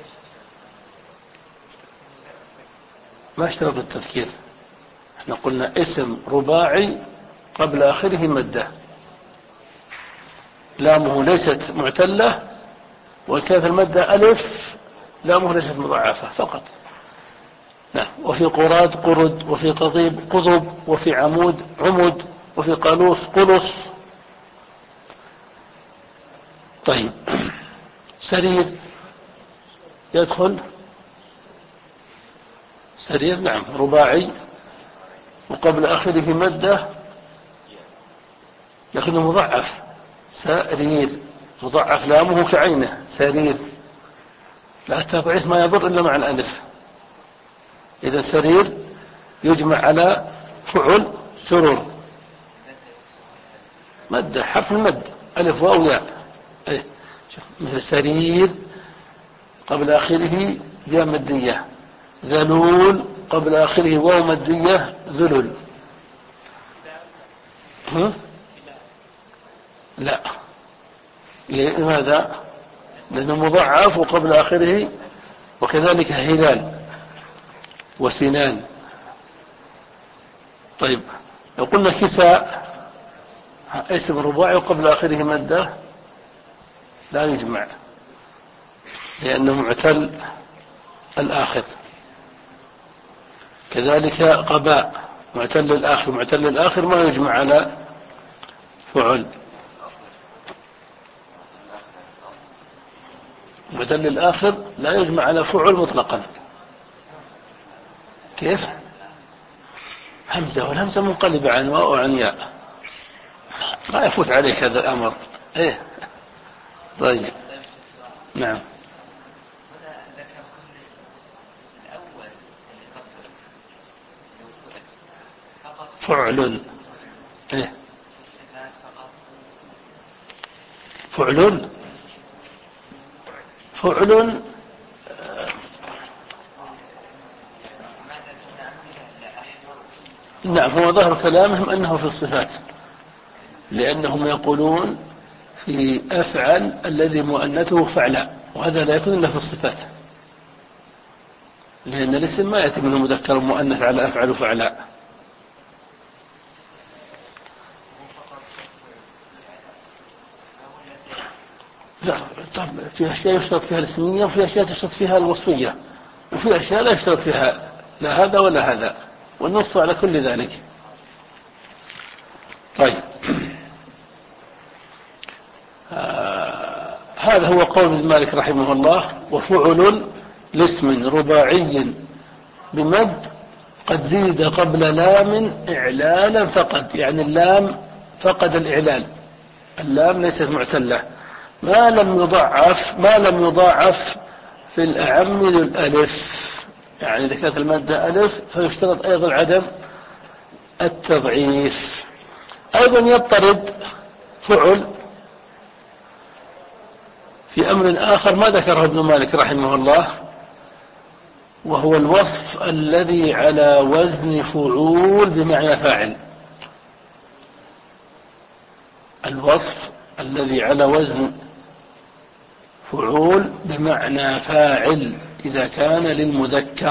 ما اشترط التذكير، احنا قلنا اسم رباعي قبل آخره مده لامه ليست معتلة، وكانت المادة ألف لامه ليست مضاعفة فقط. نعم. وفي قراد قرد، وفي قضيب قضب، وفي عمود عمد، وفي قالوس قلص. طيب سرير يدخل سرير، نعم رباعي وقبل آخره مده لكنه مضعف، سرير مضعف لامه كعينه سرير، لا التضعيف ما يضر إلا مع الألف. إذا سرير يجمع على فعل سرر، مد حرف المد ألف واو ياء. إيه؟ مثل سرير قبل آخره ياء مدية، ذلول قبل آخره واو مدية ذلل. لا، لماذا؟ لأنه مضاعف وقبل آخره، وكذلك هلال وسنان. طيب لو قلنا كساء اسم رباعي وقبل آخره مده لا يجمع لأنه معتل الآخر. كذلك قباء معتل الآخر، معتل الآخر ما يجمع على فعل. معتل الآخر لا يجمع على فعل مطلقا. كيف؟ همزة، والهمزة منقلبة عن واو وعن ياء، لا يفوت عليك هذا الأمر. إيه؟ طيب نعم. فعل إيه؟ فعل فعل نعم، هو ظاهر كلامهم أنه في الصفات، لأنهم يقولون في أفعل الذي مؤنثه فعلا، وهذا لا يكون إلا في الصفات، لأن الاسم ما يأتي منه مذكر مؤنث على أفعل فعلا. لا، طب في أشياء يشترط فيها الاسمية، وفي أشياء تشترط فيها الوصفية، وفي أشياء لا يشترط فيها لا هذا ولا هذا، والنص على كل ذلك. طيب، آه هذا هو قول ابن مالك رحمه الله. وفعل لاسم رباعي بمد قد زيد قبل لام إعلالا فقد، يعني اللام فقد الإعلال، اللام ليست معتلة، ما لم يضعف ما لم يضاعف في الأعم للألف، يعني إذا كانت المادة ألف فيشترط أيضا عدم التضعيف. أيضا يضطرد فعل في أمر آخر ما ذكره ابن مالك رحمه الله، وهو الوصف الذي على وزن فعول بمعنى فاعل. الوصف الذي على وزن فعول بمعنى فاعل إذا كان للمذكر،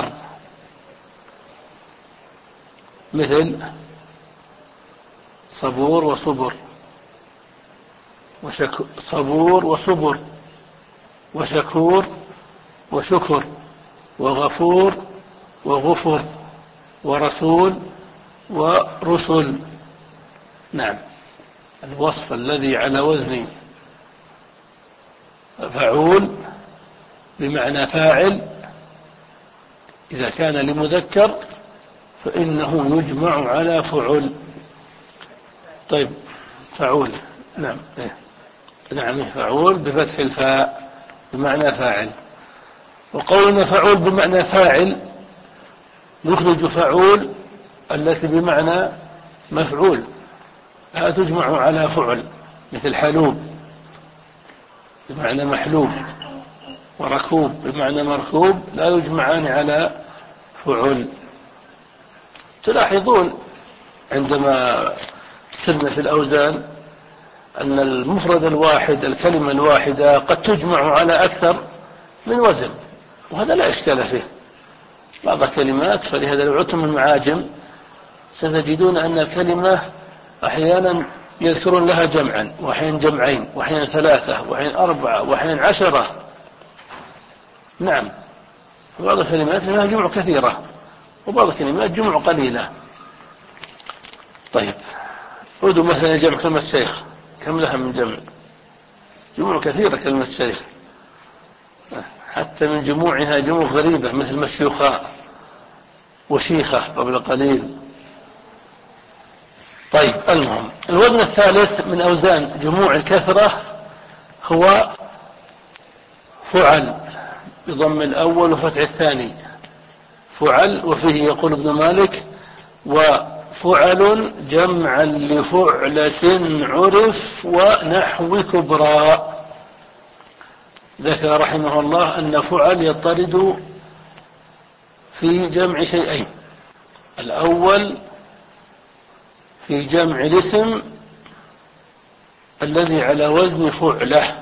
مثل صبور وصبر، وشك... صبور وصبر، وشكور وشكر، وغفور وغفر، ورسول ورسل. نعم، الوصف الذي على وزن فعول بمعنى فاعل إذا كان لمذكر فإنه يجمع على فعول. طيب، فعول، نعم إيه؟ نعم، فعول بفتح الفاء بمعنى فاعل. وقولنا فعول بمعنى فاعل نخرج فعول التي بمعنى مفعول لا تجمع على فعل، مثل حلوب بمعنى محلوب، وركوب بمعنى مركوب لا يجمعان على فعل. تلاحظون عندما سرنا في الأوزان أن المفرد الواحد، الكلمة الواحدة، قد تجمع على أكثر من وزن، وهذا لا إشكال فيه. بعض كلمات، فلهذا لو عدتم المعاجم ستجدون أن الكلمة أحيانا يذكرون لها جمعا، وأحيانا جمعين، وأحيانا ثلاثة، وأحيانا أربعة، وأحيانا عشرة. نعم، بعض الكلمات لها جمع كثيرة، وبعض الكلمات جمع قليلة. طيب، عودوا مثلا جمع كلمة شيخ، كم لها من جمع؟ جموع كثيرة كلمة شيخ، حتى من جموعها جموع غريبة مثل مشيوخاء وشيخة قبل قليل. طيب، المهم الوزن الثالث من أوزان جموع الكثرة هو فعل بضم الأول وفتح الثاني، فعل. وفيه يقول ابن مالك: وفعل جمعا لفعلة عرف ونحو كبرى. ذكر رحمه الله أن فعل يطرد في جمع شيئين: الأول في جمع الاسم الذي على وزن فعله،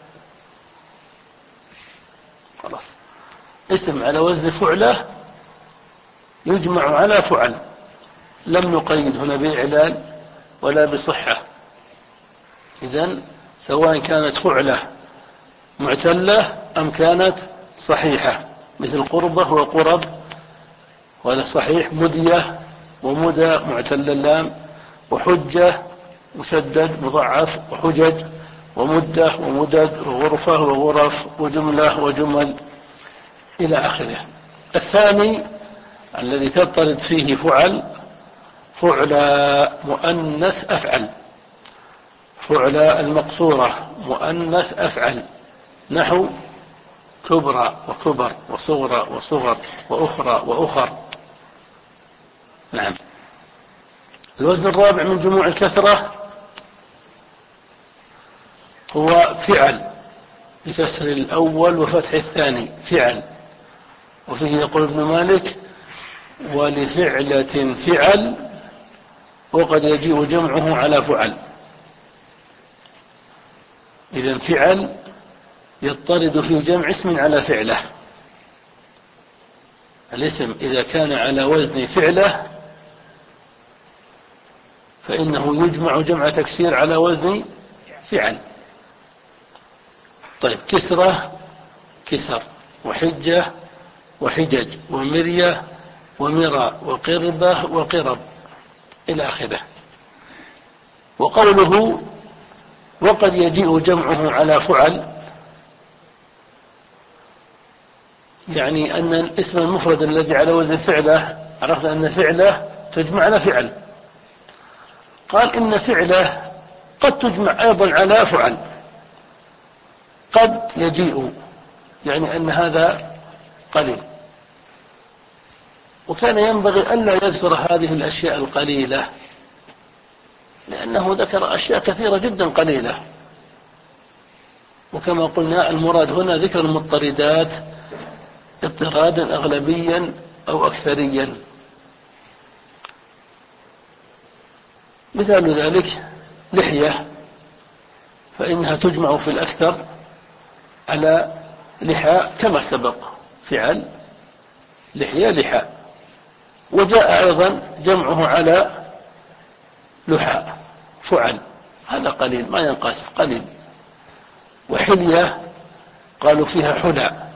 خلاص، اسم على وزن فعله يجمع على فعل، لم نقيد هنا بإعلال ولا بصحة. إذن سواء كانت فعله معتلة أم كانت صحيحة، مثل قربة وقرب، وهذا صحيح، مدية ومدى معتل اللام، وحجة مسدد مضعف، وحجج ومدة ومدد، وغرفة وغرف، وجملة وجمل، إلى آخره. الثاني الذي تضطرد فيه فعل، فعل مؤنث أفعل، فعل المقصورة مؤنث أفعل، نحو كبرى وكبر وصغرى وصغر وأخرى وأخر. نعم. الوزن الرابع من جموع الكثرة هو فعل بكسر الأول وفتح الثاني، فعل. وفيه يقول ابن مالك: ولفعلة فعل وقد يجيء جمعه على فعل. إذن فعل يضطرد في جمع اسم على فعله. الاسم إذا كان على وزن فعله فإنه يجمع جمع تكسير على وزن فعل. طيب كسرة كسر، وحجة وحجج، ومرية ومرى، وقربة وقرب إلى آخره. وقوله وقد يجيء جمعه على فعل يعني أن الاسم المفرد الذي على وزن فعله، عرفنا أن فعله تجمع على فعل، قال إن فعله قد تجمع أيضا على فعل. قد يجيء يعني أن هذا قليل، وكان ينبغي ألا يذكر هذه الأشياء القليلة لأنه ذكر أشياء كثيرة جدا قليلة. وكما قلنا المراد هنا ذكر المضطردات اضطرادا أغلبيا أو أكثريا. مثال ذلك لحية، فإنها تجمع في الأكثر على لحى كما سبق، فعل لحية لحى. وجاء أيضا جمعه على لحى فعل، هذا قليل ما ينقص قليل. وحلية قالوا فيها حلى،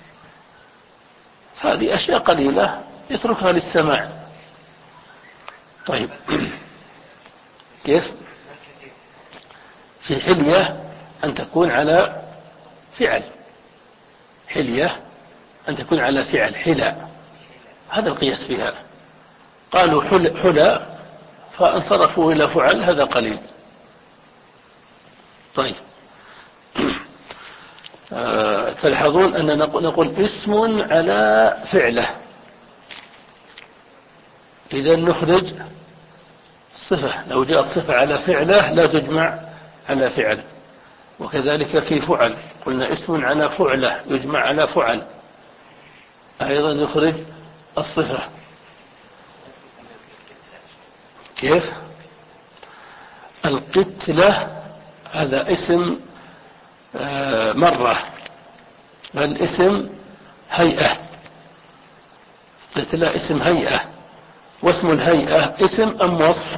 هذه أشياء قليلة يتركها للسماع. طيب كيف في حلية أن تكون على فعل، حلية أن تكون على فعل حلى، هذا القياس فيها. قالوا حل حلى فانصرفوا إلى فعل، هذا قليل. طيب آه تلحظون أن نقول اسم على فعله، إذا نخرج صفة. لو جاءت صفة على فعله لا تجمع على فعل. وكذلك في فعل قلنا اسم على فعله يجمع على فعل، أيضا يخرج الصفة. كيف القتلة هذا اسم مرة، بل اسم هيئة. قتلة اسم هيئة، واسم الهيئة اسم أم وصف؟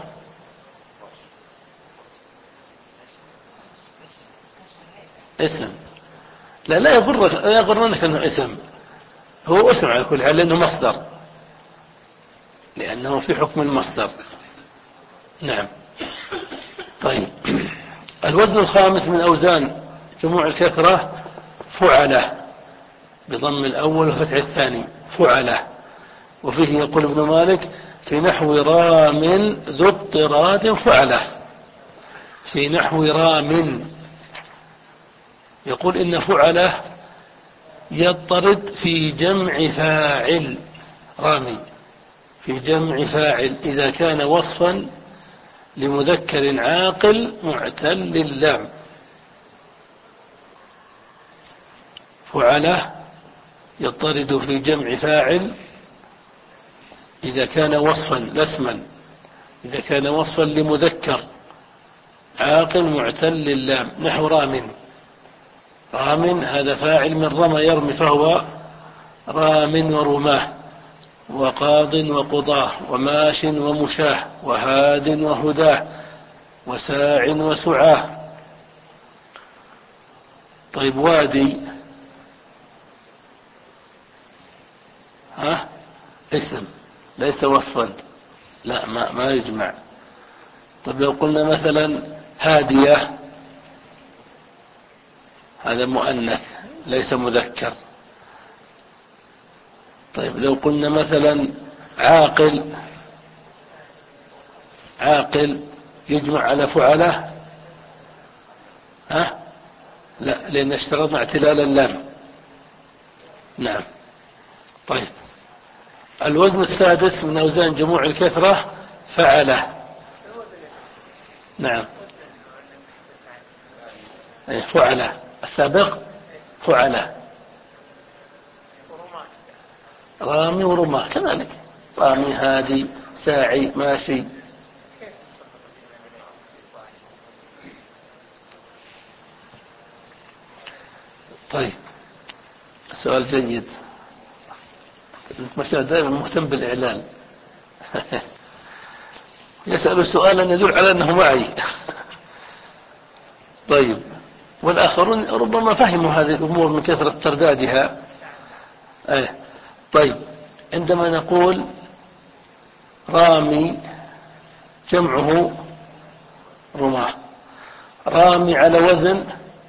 اسم. لا لا يغرك لا يغرنك أنه اسم، هو اسم على كل حال لأنه مصدر، لأنه في حكم المصدر. نعم. طيب الوزن الخامس من أوزان جموع الكثرة فعلة بضم الأول وفتح الثاني، فعلة. وفيه يقول ابن مالك في نحو رام ذو اضطراد فعلة، في نحو رام يقول إن فعلة يضطرد في جمع فاعل، رامي في جمع فاعل إذا كان وصفا لمذكر عاقل معتل اللام. فعلة يضطرد في جمع فاعل إذا كان وصفا لا اسما، إذا كان وصفا لمذكر عاقل معتل اللام. نحو رام، رام هذا فاعل من رمى يرمي فهو رام ورماه، وقاض وقضاه، وماش ومشاه، وهاد وهداه، وساع وسعاه. طيب وادي ها اسم ليس وصفا، لا ما, ما يجمع. طيب لو قلنا مثلا هادية هذا مؤنث ليس مذكر. طيب لو قلنا مثلا عاقل، عاقل يجمع على فعله ها لا، لأن اشترطنا اعتلال اللام. نعم. طيب الوزن السادس من أوزان جموع الكثرة فعله. نعم فعله السابق فعله، رامي ورماه كذلك، رامي هادي ساعي ماشي. طيب، سؤال جيد. ما شاء الله دائما مهتم بالإعلان. يسأل سؤالا يدل على أنه معي. طيب، والآخرون ربما فهموا هذه الأمور من كثرة تردادها. أيه. طيب، عندما نقول رامي جمعه رماه، رامي على وزن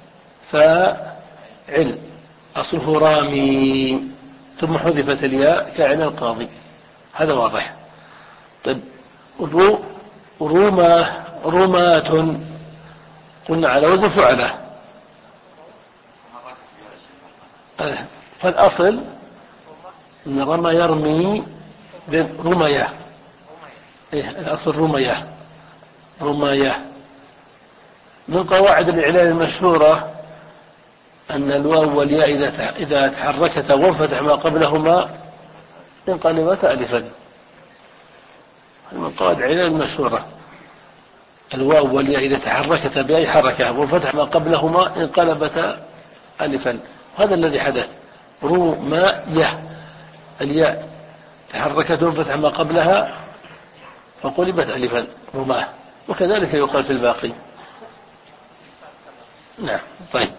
فاعل، أصله رامي، ثم حذفت الياء كاعل القاضي، هذا واضح. طيب، رماه رمات قلنا على وزن فعله، فالأصل أن رمى يرمي رمية. إيه، الأصل رمية رمية. من قواعد الإعلان المشهورة أن الواو والياء إذا تحركتا وانفتح ما قبلهما انقلبتا ألفا. من قواعد الإعلان المشهورة الواو والياء إذا تحركتا بأي حركة وانفتح ما قبلهما انقلبتا ألفا، هذا الذي حدث. رمية، الياء تحركت وانفتح ما قبلها فقلبت ألفا، رماه، وكذلك يقال في الباقي. نعم. طيب،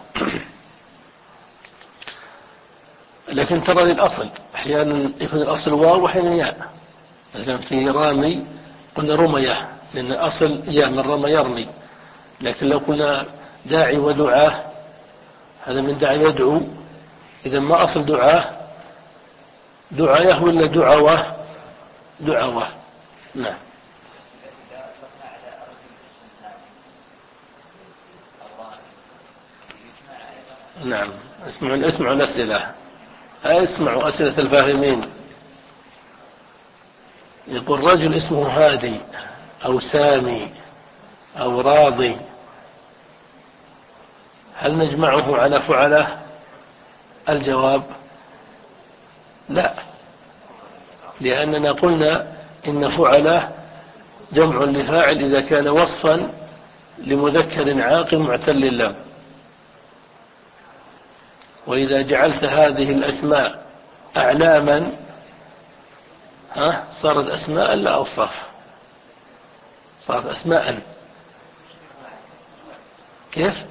لكن ترى للأصل أحيانا يكون الأصل واو وأحيانا ياء. مثلا في رامي قلنا رمية لأن الأصل ياء من رمى يرمي، لكن لو قلنا داعي ودعاه هذا من دعا يدعو، إذا ما أصل دعاه دعايه ولا دعوه؟ دعوه. نعم. نعم. اسمعوا اسمعوا الأسئلة، اسمعوا أسئلة الفاهمين. يقول رجل اسمه هادي أو سامي أو راضي، هل نجمعه على فعله؟ الجواب لا، لأننا قلنا إن فعله جمع لفاعل إذا كان وصفا لمذكر عاقل معتل اللام، وإذا جعلت هذه الأسماء أعلاما ها صارت أسماء لا أوصاف، صارت أسماء. كيف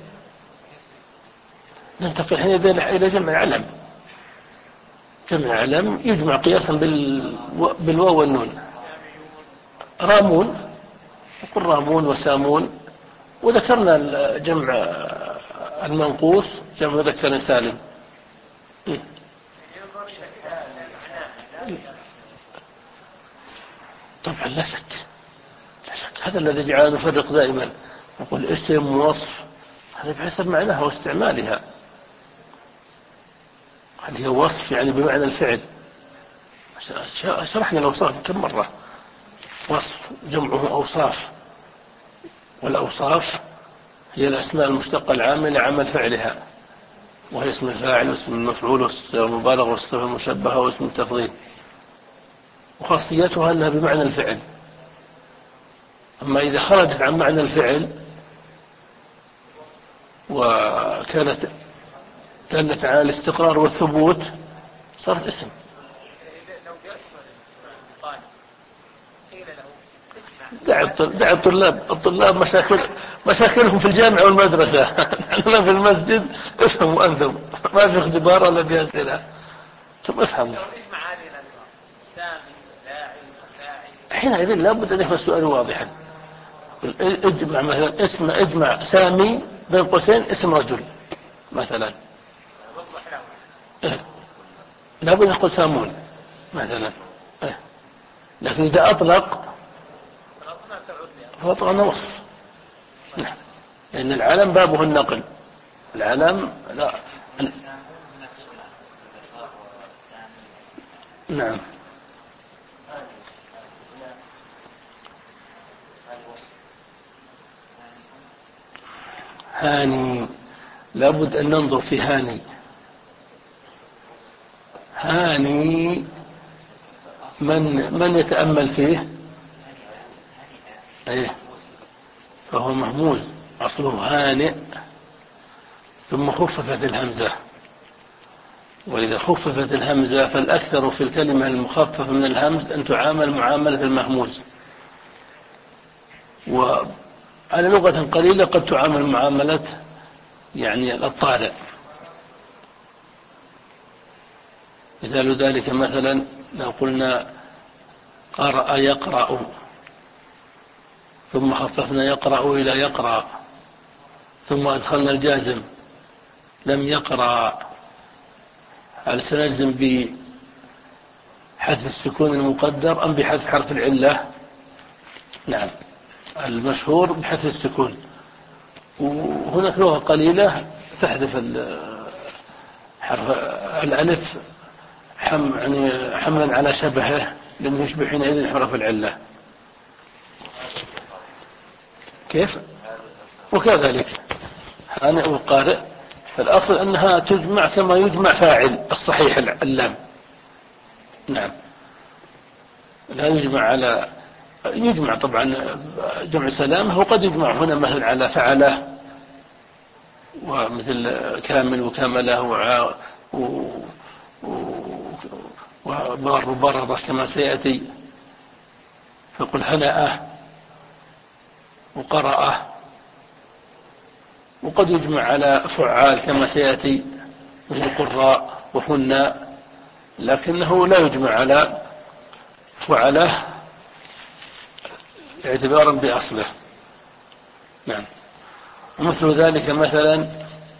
ننتقل حين إلى جمع علم؟ جمع علم يجمع قياسا بالواو والنون. رامون، يقول رامون وسامون، وذكرنا الجمع المنقوص جمع مذكر سالم. طبعا لا شك، لا شك، هذا الذي جعلنا نفرق دائما، نقول اسم وصف، هذا بحسب معناها واستعمالها. هل هي وصف يعني بمعنى الفعل؟ شرحنا الأوصاف كم مرة. وصف جمعه أوصاف، والأوصاف هي الأسماء المشتقة العامة لعمل فعلها، وهي اسم الفاعل واسم المفعول والصيغة المبالغة والصفة المشبهة واسم التفضيل، وخاصيتها أنها بمعنى الفعل. أما إذا خرجت عن معنى الفعل وكانت دالة على الاستقرار والثبوت صارت اسم. دع الطلاب الطلاب مشاكل مشاكلهم في الجامعة والمدرسة. نحن في المسجد افهموا أنتم، ما في اختبار ولا في أسئلة، ثم افهموا. حينئذ لابد أن يكون السؤال واضحا. اجمع مثلا اسم اجمع سامي بين قوسين اسم رجل مثلا، إيه؟ لابد أن يقول سامون مثلا، إيه؟ لكن إذا أطلق فأطلقنا وصف. نعم. لأن العالم بابه النقل، العالم لا. نعم. هاني، لابد أن ننظر في هاني. هاني من من يتأمل فيه؟ ايه، فهو مهموز، أصله هانئ ثم خففت الهمزة وإذا خففت الهمزة فالأكثر في الكلمة المخففة من الهمز أن تعامل معاملة المهموز، وعلى لغة قليلة قد تعامل معاملة يعني الطارئ. مثال ذلك مثلا لو قلنا قرأ يقرأ ثم خففنا يقرأ إلى يقرأ ثم أدخلنا الجازم لم يقرأ، هل سنجزم بحذف السكون المقدر أم بحذف حرف العلة؟ نعم، المشهور بحذف السكون، وهناك لغة قليلة تحذف حرف الألف حم يعني حملا على شبهه لأنه يشبه حينئذ حرف العلة. كيف؟ وكذلك هانئ وقارئ، فالأصل أنها تجمع كما يجمع فاعل الصحيح اللام. نعم، لا يجمع على يجمع طبعا جمع سلامه، وقد يجمع هنا مثل على فعله ومثل كامل وكامله وع و وبار وبررة كما سيأتي، فقل هنأه وقرأه، وقد يجمع على فعال كما سيأتي مثل قراء وهن، لكنه لا يجمع على فعله اعتبارا بأصله. نعم، ومثل ذلك مثلا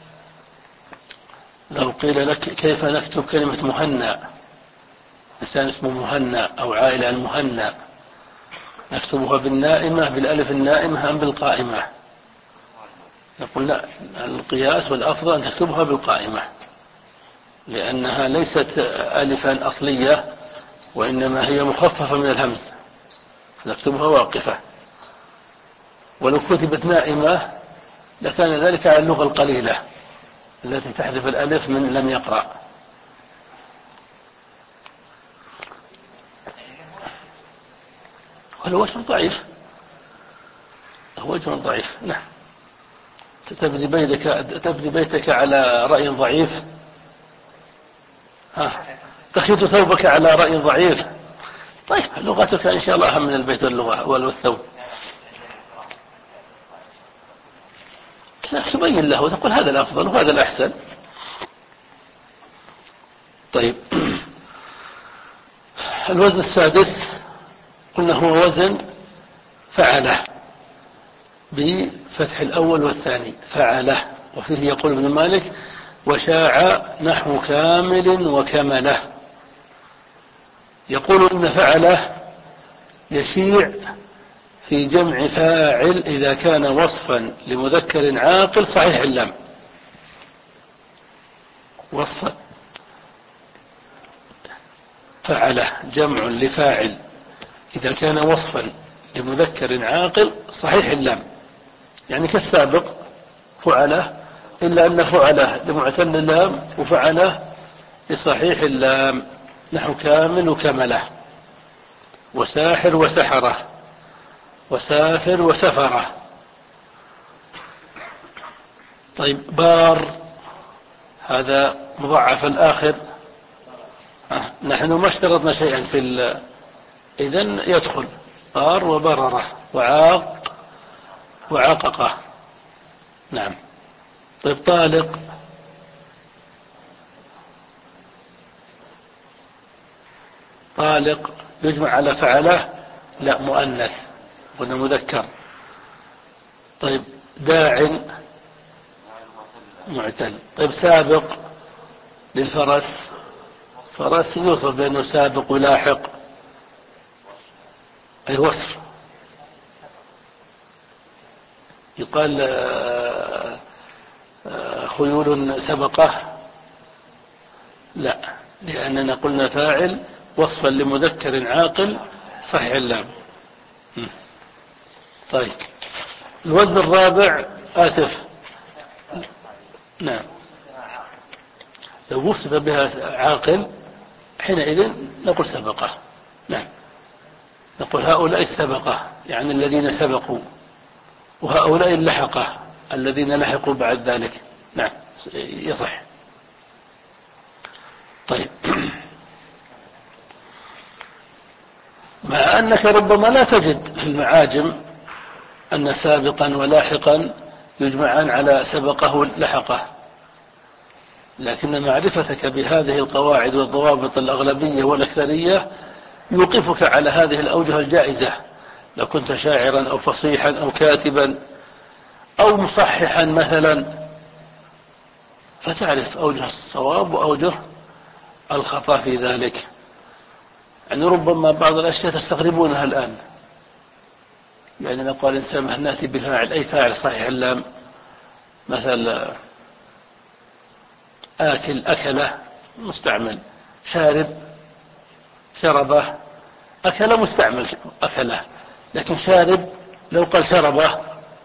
لو قيل لك كيف نكتب كلمة مهنأ، إنسان اسمه مهنأ أو عائلة المهنأ، نكتبها بالنائمة بالألف النائمة أم بالقائمة؟ نقول لا، القياس والأفضل أن تكتبها بالقائمة، لأنها ليست ألفا أصلية وإنما هي مخففة من الهمز، نكتبها واقفة. ولو كتبت نائمة لكان ذلك على اللغة القليلة التي تحذف الألف من لم يقرأ. والوجه ضعيف، وجه ضعيف. نعم، تبني بيتك تبني بيتك على رأي ضعيف، ها تخيط ثوبك على رأي ضعيف. طيب لغتك إن شاء الله أهم من البيت واللغة والثوب. تبين له وتقول هذا الأفضل وهذا الأحسن. طيب الوزن السادس قلنا هو وزن فعله بفتح الأول والثاني، فعله، وفيه يقول ابن مالك وشاع نحو كامل وكمله. يقول إن فعله يشيع في جمع فاعل إذا كان وصفا لمذكر عاقل صحيح اللام. وصفا فعله جمع لفاعل إذا كان وصفا لمذكر عاقل صحيح اللام، يعني كالسابق فعله، إلا أن فعله لمعتل اللام وفعله لصحيح اللام، نحو كامل وكمله، وساحر وسحره، وسافر وسفره. طيب بار هذا مضاعف الآخر، نحن ما اشترطنا شيئا في ال... إذن يدخل بار وبرره وعاق وعققه. نعم. طيب طالق، طالق يجمع على فعله؟ لا، مؤنث قلنا مذكر. طيب داع معتل. طيب سابق للفرس، فرس يوصف بأنه سابق ولاحق، أي وصف. يقال خيول سبقه؟ لا، لأننا قلنا فاعل وصفا لمذكر عاقل صحيح اللام. طيب الوزن الرابع، آسف، نعم، لو وصف بها عاقل حينئذ نقول سبقه. نعم، نقول هؤلاء السبقة يعني الذين سبقوا، وهؤلاء اللحقة الذين لحقوا بعد ذلك. نعم يصح. طيب، مع أنك ربما لا تجد في المعاجم أن سابقا ولاحقا يجمعان على سبقه لحقه، لكن معرفتك بهذه القواعد والضوابط الأغلبية والأكثرية يوقفك على هذه الأوجه الجائزة. لو كنت شاعرا أو فصيحا أو كاتبا أو مصححا مثلا، فتعرف أوجه الصواب وأوجه الخطأ في ذلك. يعني ربما بعض الأشياء تستغربونها الآن، يعني لو قال الإنسان نأتي بفاعل أي فاعل صحيح اللام، مثل آكل أكله مستعمل، شارب شربه، أكل مستعمل أكله، لكن شارب لو قال شربه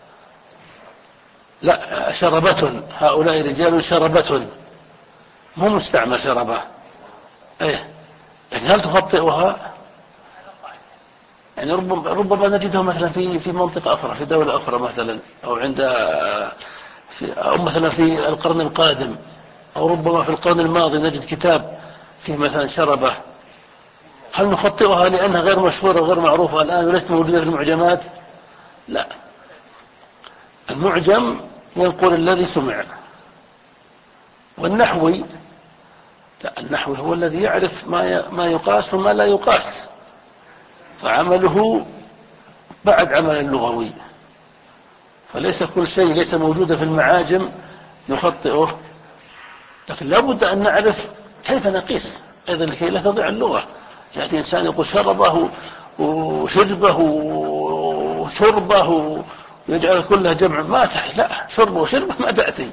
لا، شربة، هؤلاء رجال شربة، مو مستعمل شربه. ايه، لكن هل تخطئها؟ يعني ربما, ربما نجدها مثلا في في منطقة أخرى، في دولة أخرى مثلا، أو عند في أو مثلا في القرن القادم، أو ربما في القرن الماضي نجد كتاب فيه مثلا شربة. هل نخطئها لأنها غير مشهورة وغير معروفة الآن وليست موجودة في المعجمات؟ لا، المعجم ينقل الذي سمع، والنحوي لا، النحوي هو الذي يعرف ما ما يقاس وما لا يقاس، فعمله بعد عمل اللغوي، فليس كل شيء ليس موجودا في المعاجم نخطئه، لكن لا بد أن نعرف كيف نقيس أيضا لكي لا تضيع اللغة. يأتي إنسان يقول شربه وشربه وشربه ويجعل كلها جمع، ما تحت، لا، شربه وشربه ما تأتي.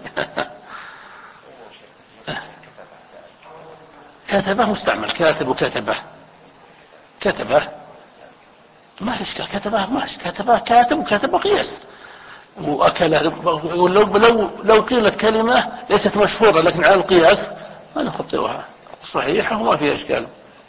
كتبه مستعمل، كاتب وكتبه، كتبه ما في إشكال، كتبه ماشي، كتبه كاتب وكتبه قياس. وأكل لو لو لو قيلت كلمة ليست مشهورة لكن على القياس ما نخطئها، صحيحة وما فيها إشكال.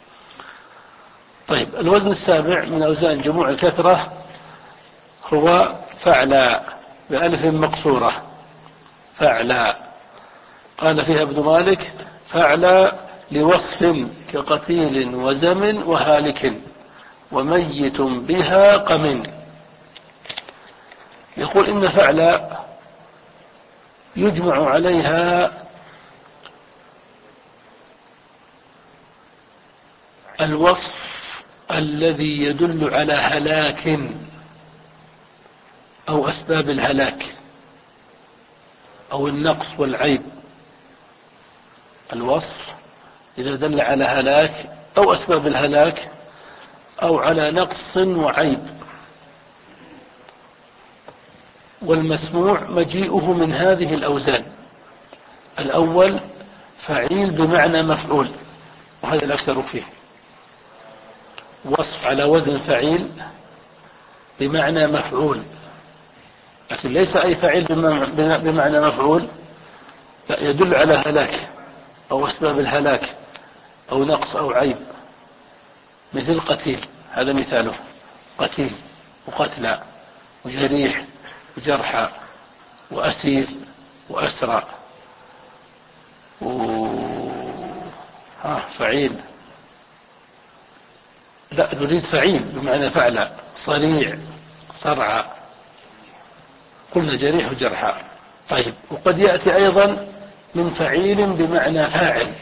طيب، الوزن السابع من أوزان جموع الكثرة هو فعلا بألف مقصورة، فعلا. قال فيها ابن مالك: فعلا لوصف كقتيل وزمن وهالك وميت بها قم. يقول إن فعلا يجمع عليها الوصف الذي يدل على هلاك أو أسباب الهلاك أو النقص والعيب. الوصف إذا دل على هلاك أو أسباب الهلاك أو على نقص وعيب. والمسموع مجيئه من هذه الأوزان: الأول فعيل بمعنى مفعول، وهذا الأكثر فيه، وصف على وزن فعيل بمعنى مفعول، لكن ليس أي فعيل بمعنى مفعول، لا، يدل على هلاك أو أسباب الهلاك أو نقص أو عيب، مثل قتيل، هذا مثاله، قتيل وقتلى وجريح وجرحى وأسير وأسرى و... ها فعيل، لا، نريد فعيل بمعنى فعل، صريع، صرعى، قلنا جريح وجرحى. طيب، وقد يأتي أيضا من فعيل بمعنى فاعل،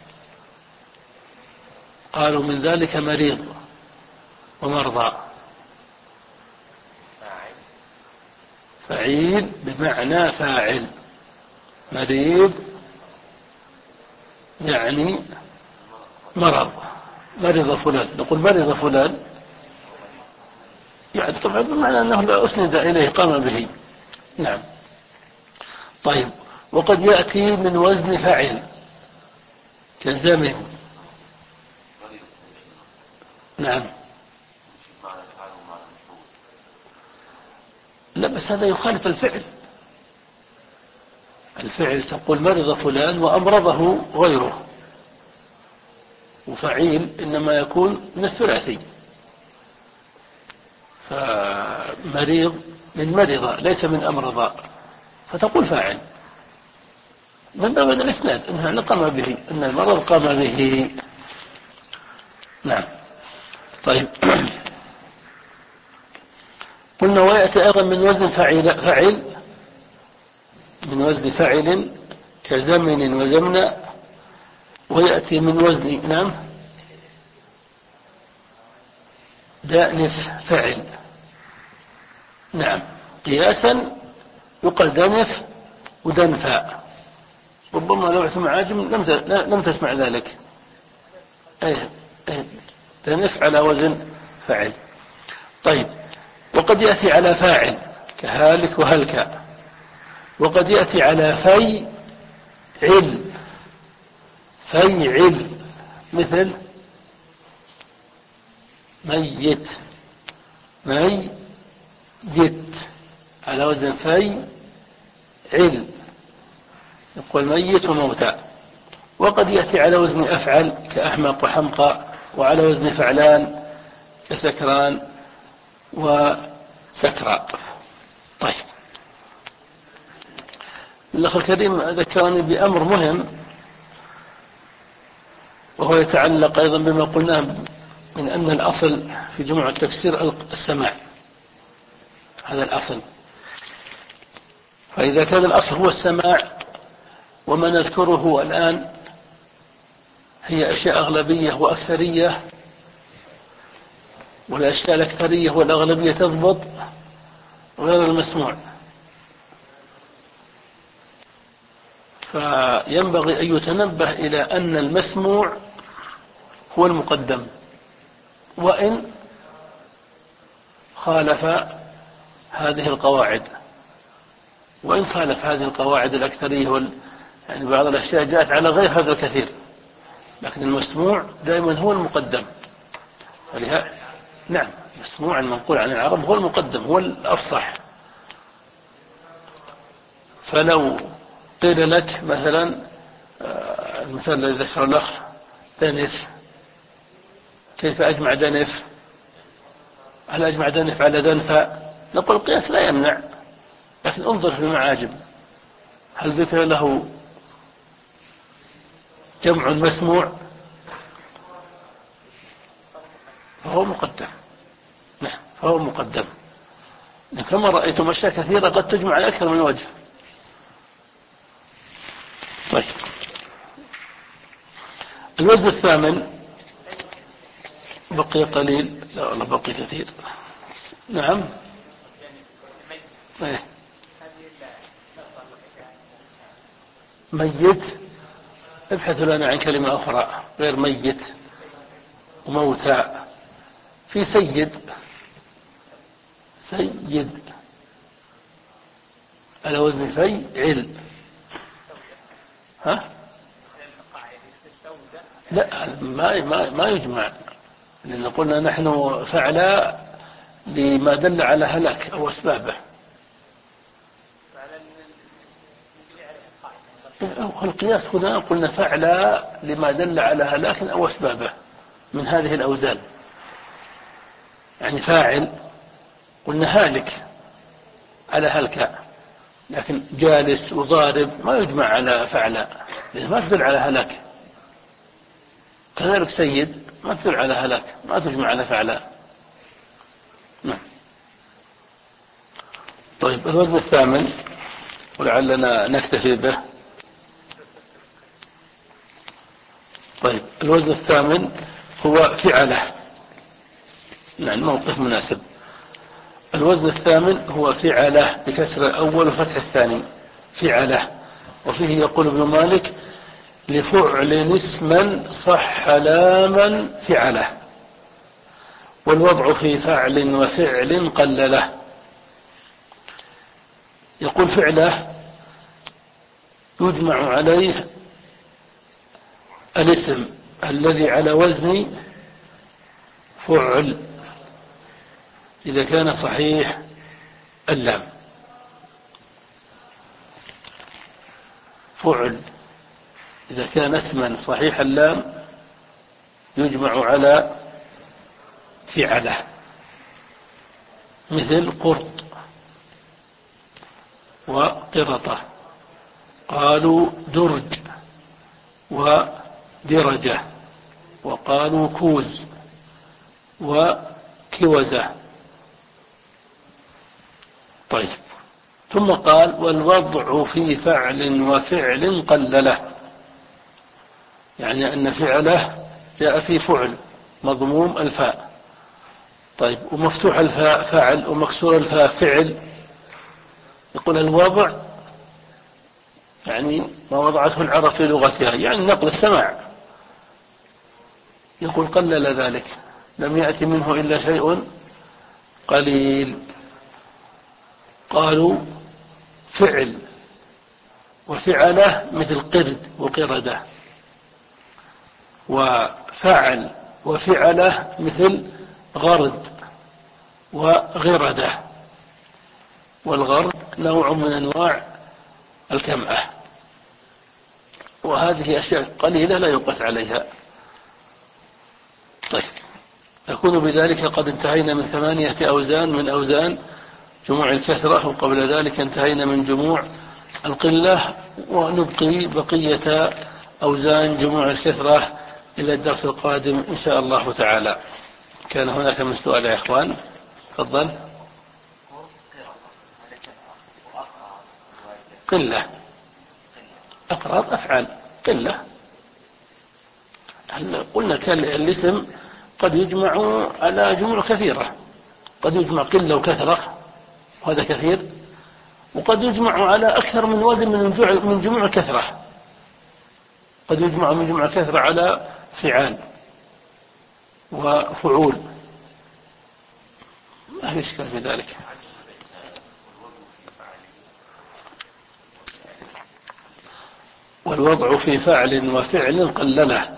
قالوا من ذلك مريض ومرضى. فعيل بمعنى فاعل، مريض يعني مرض، مرض فلان، نقول مرض فلان، يعني طبعا بمعنى أنه لا أسند إليه، قام به. نعم. طيب، وقد يأتي من وزن فعل كزمن. نعم. لا، بس هذا يخالف الفعل. الفعل تقول مرض فلان وأمرضه غيره، وفعيل إنما يكون من الثلاثي، فمريض من مرض ليس من أمرض، فتقول فاعل. من باب الإسناد أنه قام به، أن المرض قام به. نعم. طيب. قلنا ويأتي أيضا من وزن فعل فعل من وزن فعل كزمن وزمن، ويأتي من وزن نعم دأنف فعل. نعم. قياسا يقال دنف ودنفاء، ربما لو معاجم لم لم تسمع ذلك. أيه أيه دنف على وزن فعل. طيب. وقد يأتي على فاعل كهالك وهلك، وقد يأتي على في عل في عل مثل ميت ميت على وزن في عل، يقول ميت وموتى. وقد يأتي على وزن أفعل كأحمق وحمقى، وعلى وزن فعلان كسكران وسكراء. طيب. الأخ الكريم ذكرني بأمر مهم، وهو يتعلق أيضا بما قلناه من أن الأصل في جمع التفسير السماع، هذا الأصل. فإذا كان الأصل هو السماع، وما نذكره الآن هي أشياء أغلبية وأكثرية، والأشياء الأكثرية والأغلبية تضبط غير المسموع، فينبغي أن يتنبه إلى أن المسموع هو المقدم، وإن خالف هذه القواعد وإن خالف هذه القواعد الأكثرية وال... يعني بعض الأشياء جاءت على غير هذا الكثير، لكن المسموع دائما هو المقدم. ولهذا نعم مسموع المنقول عن العرب هو المقدم، هو الأفصح. فلو قيل لك مثلا المثال الذي ذكر الأخ دنف، كيف أجمع دنف؟ هل أجمع دنف على دنفا؟ نقول القياس لا يمنع، لكن انظر في المعاجم هل ذكر له جمع مسموع؟ فهو مقدم. نعم فهو مقدم. كما رأيتم أشياء كثيرة قد تجمع على أكثر من وجه. طيب. الوزن الثامن بقي قليل، لا والله بقي كثير. نعم. ايه ميت، ابحثوا لنا عن كلمة أخرى غير ميت وموتى. في سيد سيد على وزن فيعل. ها؟ لا ما ما ما يجمع، لأن قلنا نحن فعلا لما دل على هلاك أو أسبابه. القياس هنا قلنا فعلا لما دل على هلاك أو أسبابه من هذه الأوزان، يعني فاعل قلنا هالك على هلك، لكن جالس وضارب ما يجمع على فعلا لأنه ما تدل على هلاك. كذلك سيد ما تدل على هلاك، ما تجمع على فعلا. نعم. طيب الوزن الثامن ولعلنا نكتفي به. طيب الوزن الثامن هو فعله. نعم موقف مناسب. الوزن الثامن هو فعله بكسر الأول وفتح الثاني، فعله. وفيه يقول ابن مالك لفعل اسما صح لاما فعله، والوضع في فعل وفعل قلله. يقول فعله يجمع عليه الاسم الذي على وزن فعل إذا كان صحيح اللام. فعل إذا كان اسما صحيح اللام يجمع على فعله، مثل قرط وقرطة قالوا درج ودرجة، وقالوا كوز وكوزة. طيب، ثم قال والوضع في فعل وفعل قلله، يعني أن فعله جاء في فعل مضموم الفاء، طيب، ومفتوح الفاء فعل ومكسور الفاء فعل. يقول الوضع يعني ما وضعته العرب في لغتها، يعني نقل السماع. يقول قلل ذلك، لم يأتي منه إلا شيء قليل. قالوا فعل وفعله مثل قرد وقردة، وفعل وفعله مثل غرد وغردة، والغرد نوع من أنواع الكمأة. وهذه أشياء قليلة لا يقاس عليها. طيب، نكون بذلك قد انتهينا من ثمانية أوزان من أوزان جموع الكثرة، وقبل ذلك انتهينا من جموع القلة، ونبقي بقية أوزان جموع الكثرة إلى الدرس القادم إن شاء الله تعالى. كان هناك من سؤال يا إخوان؟ تفضل. قلة، أقرب أفعال قلة. قلنا كان الاسم قد يجمع على جموع كثيرة، قد يجمع قلة وكثرة وهذا كثير، وقد يجمع على أكثر من وزن من جموع كثرة، قد يجمع من جموع كثرة على فعال وفعول، ما في إشكال في ذلك. والوضع في فعل وفعل قلله.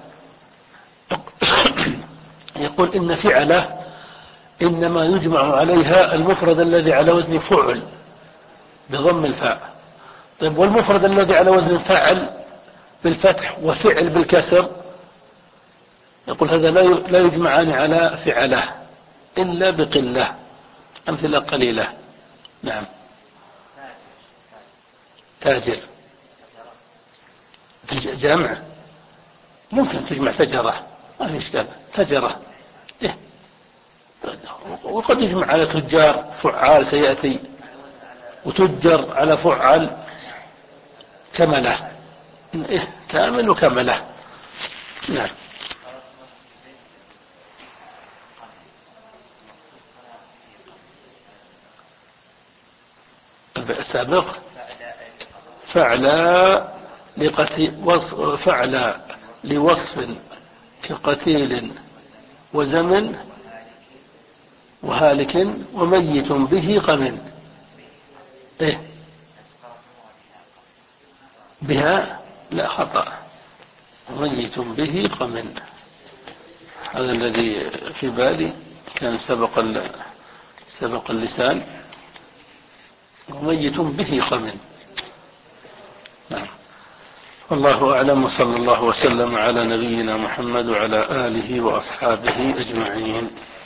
يقول إن فعله إنما يجمع عليها المفرد الذي على وزن فعل بضم الفاء. طيب، والمفرد الذي على وزن فعل بالفتح وفعل بالكسر، يقول هذا لا يجمعان على فعله إلا بقلة، أمثلة قليلة. نعم. تاجر جمع ممكن تجمع تجرة، ما في إشكال، تجرة إيه؟ وقد يجمع على تجار فعال سيأتي، وتجر على فعل كمله، إيه؟ كامل وكمله. نعم. السابق فعلا لقتيل، فعلا لوصف كقتيل وزمن وهالك وميت به قمن. إيه؟ بها لا، خطأ، وميت به قمن، هذا الذي في بالي، كان سبق سبق اللسان، وميت به قمن. نعم. والله أعلم، وصلى الله وسلم على نبينا محمد وعلى آله وأصحابه أجمعين.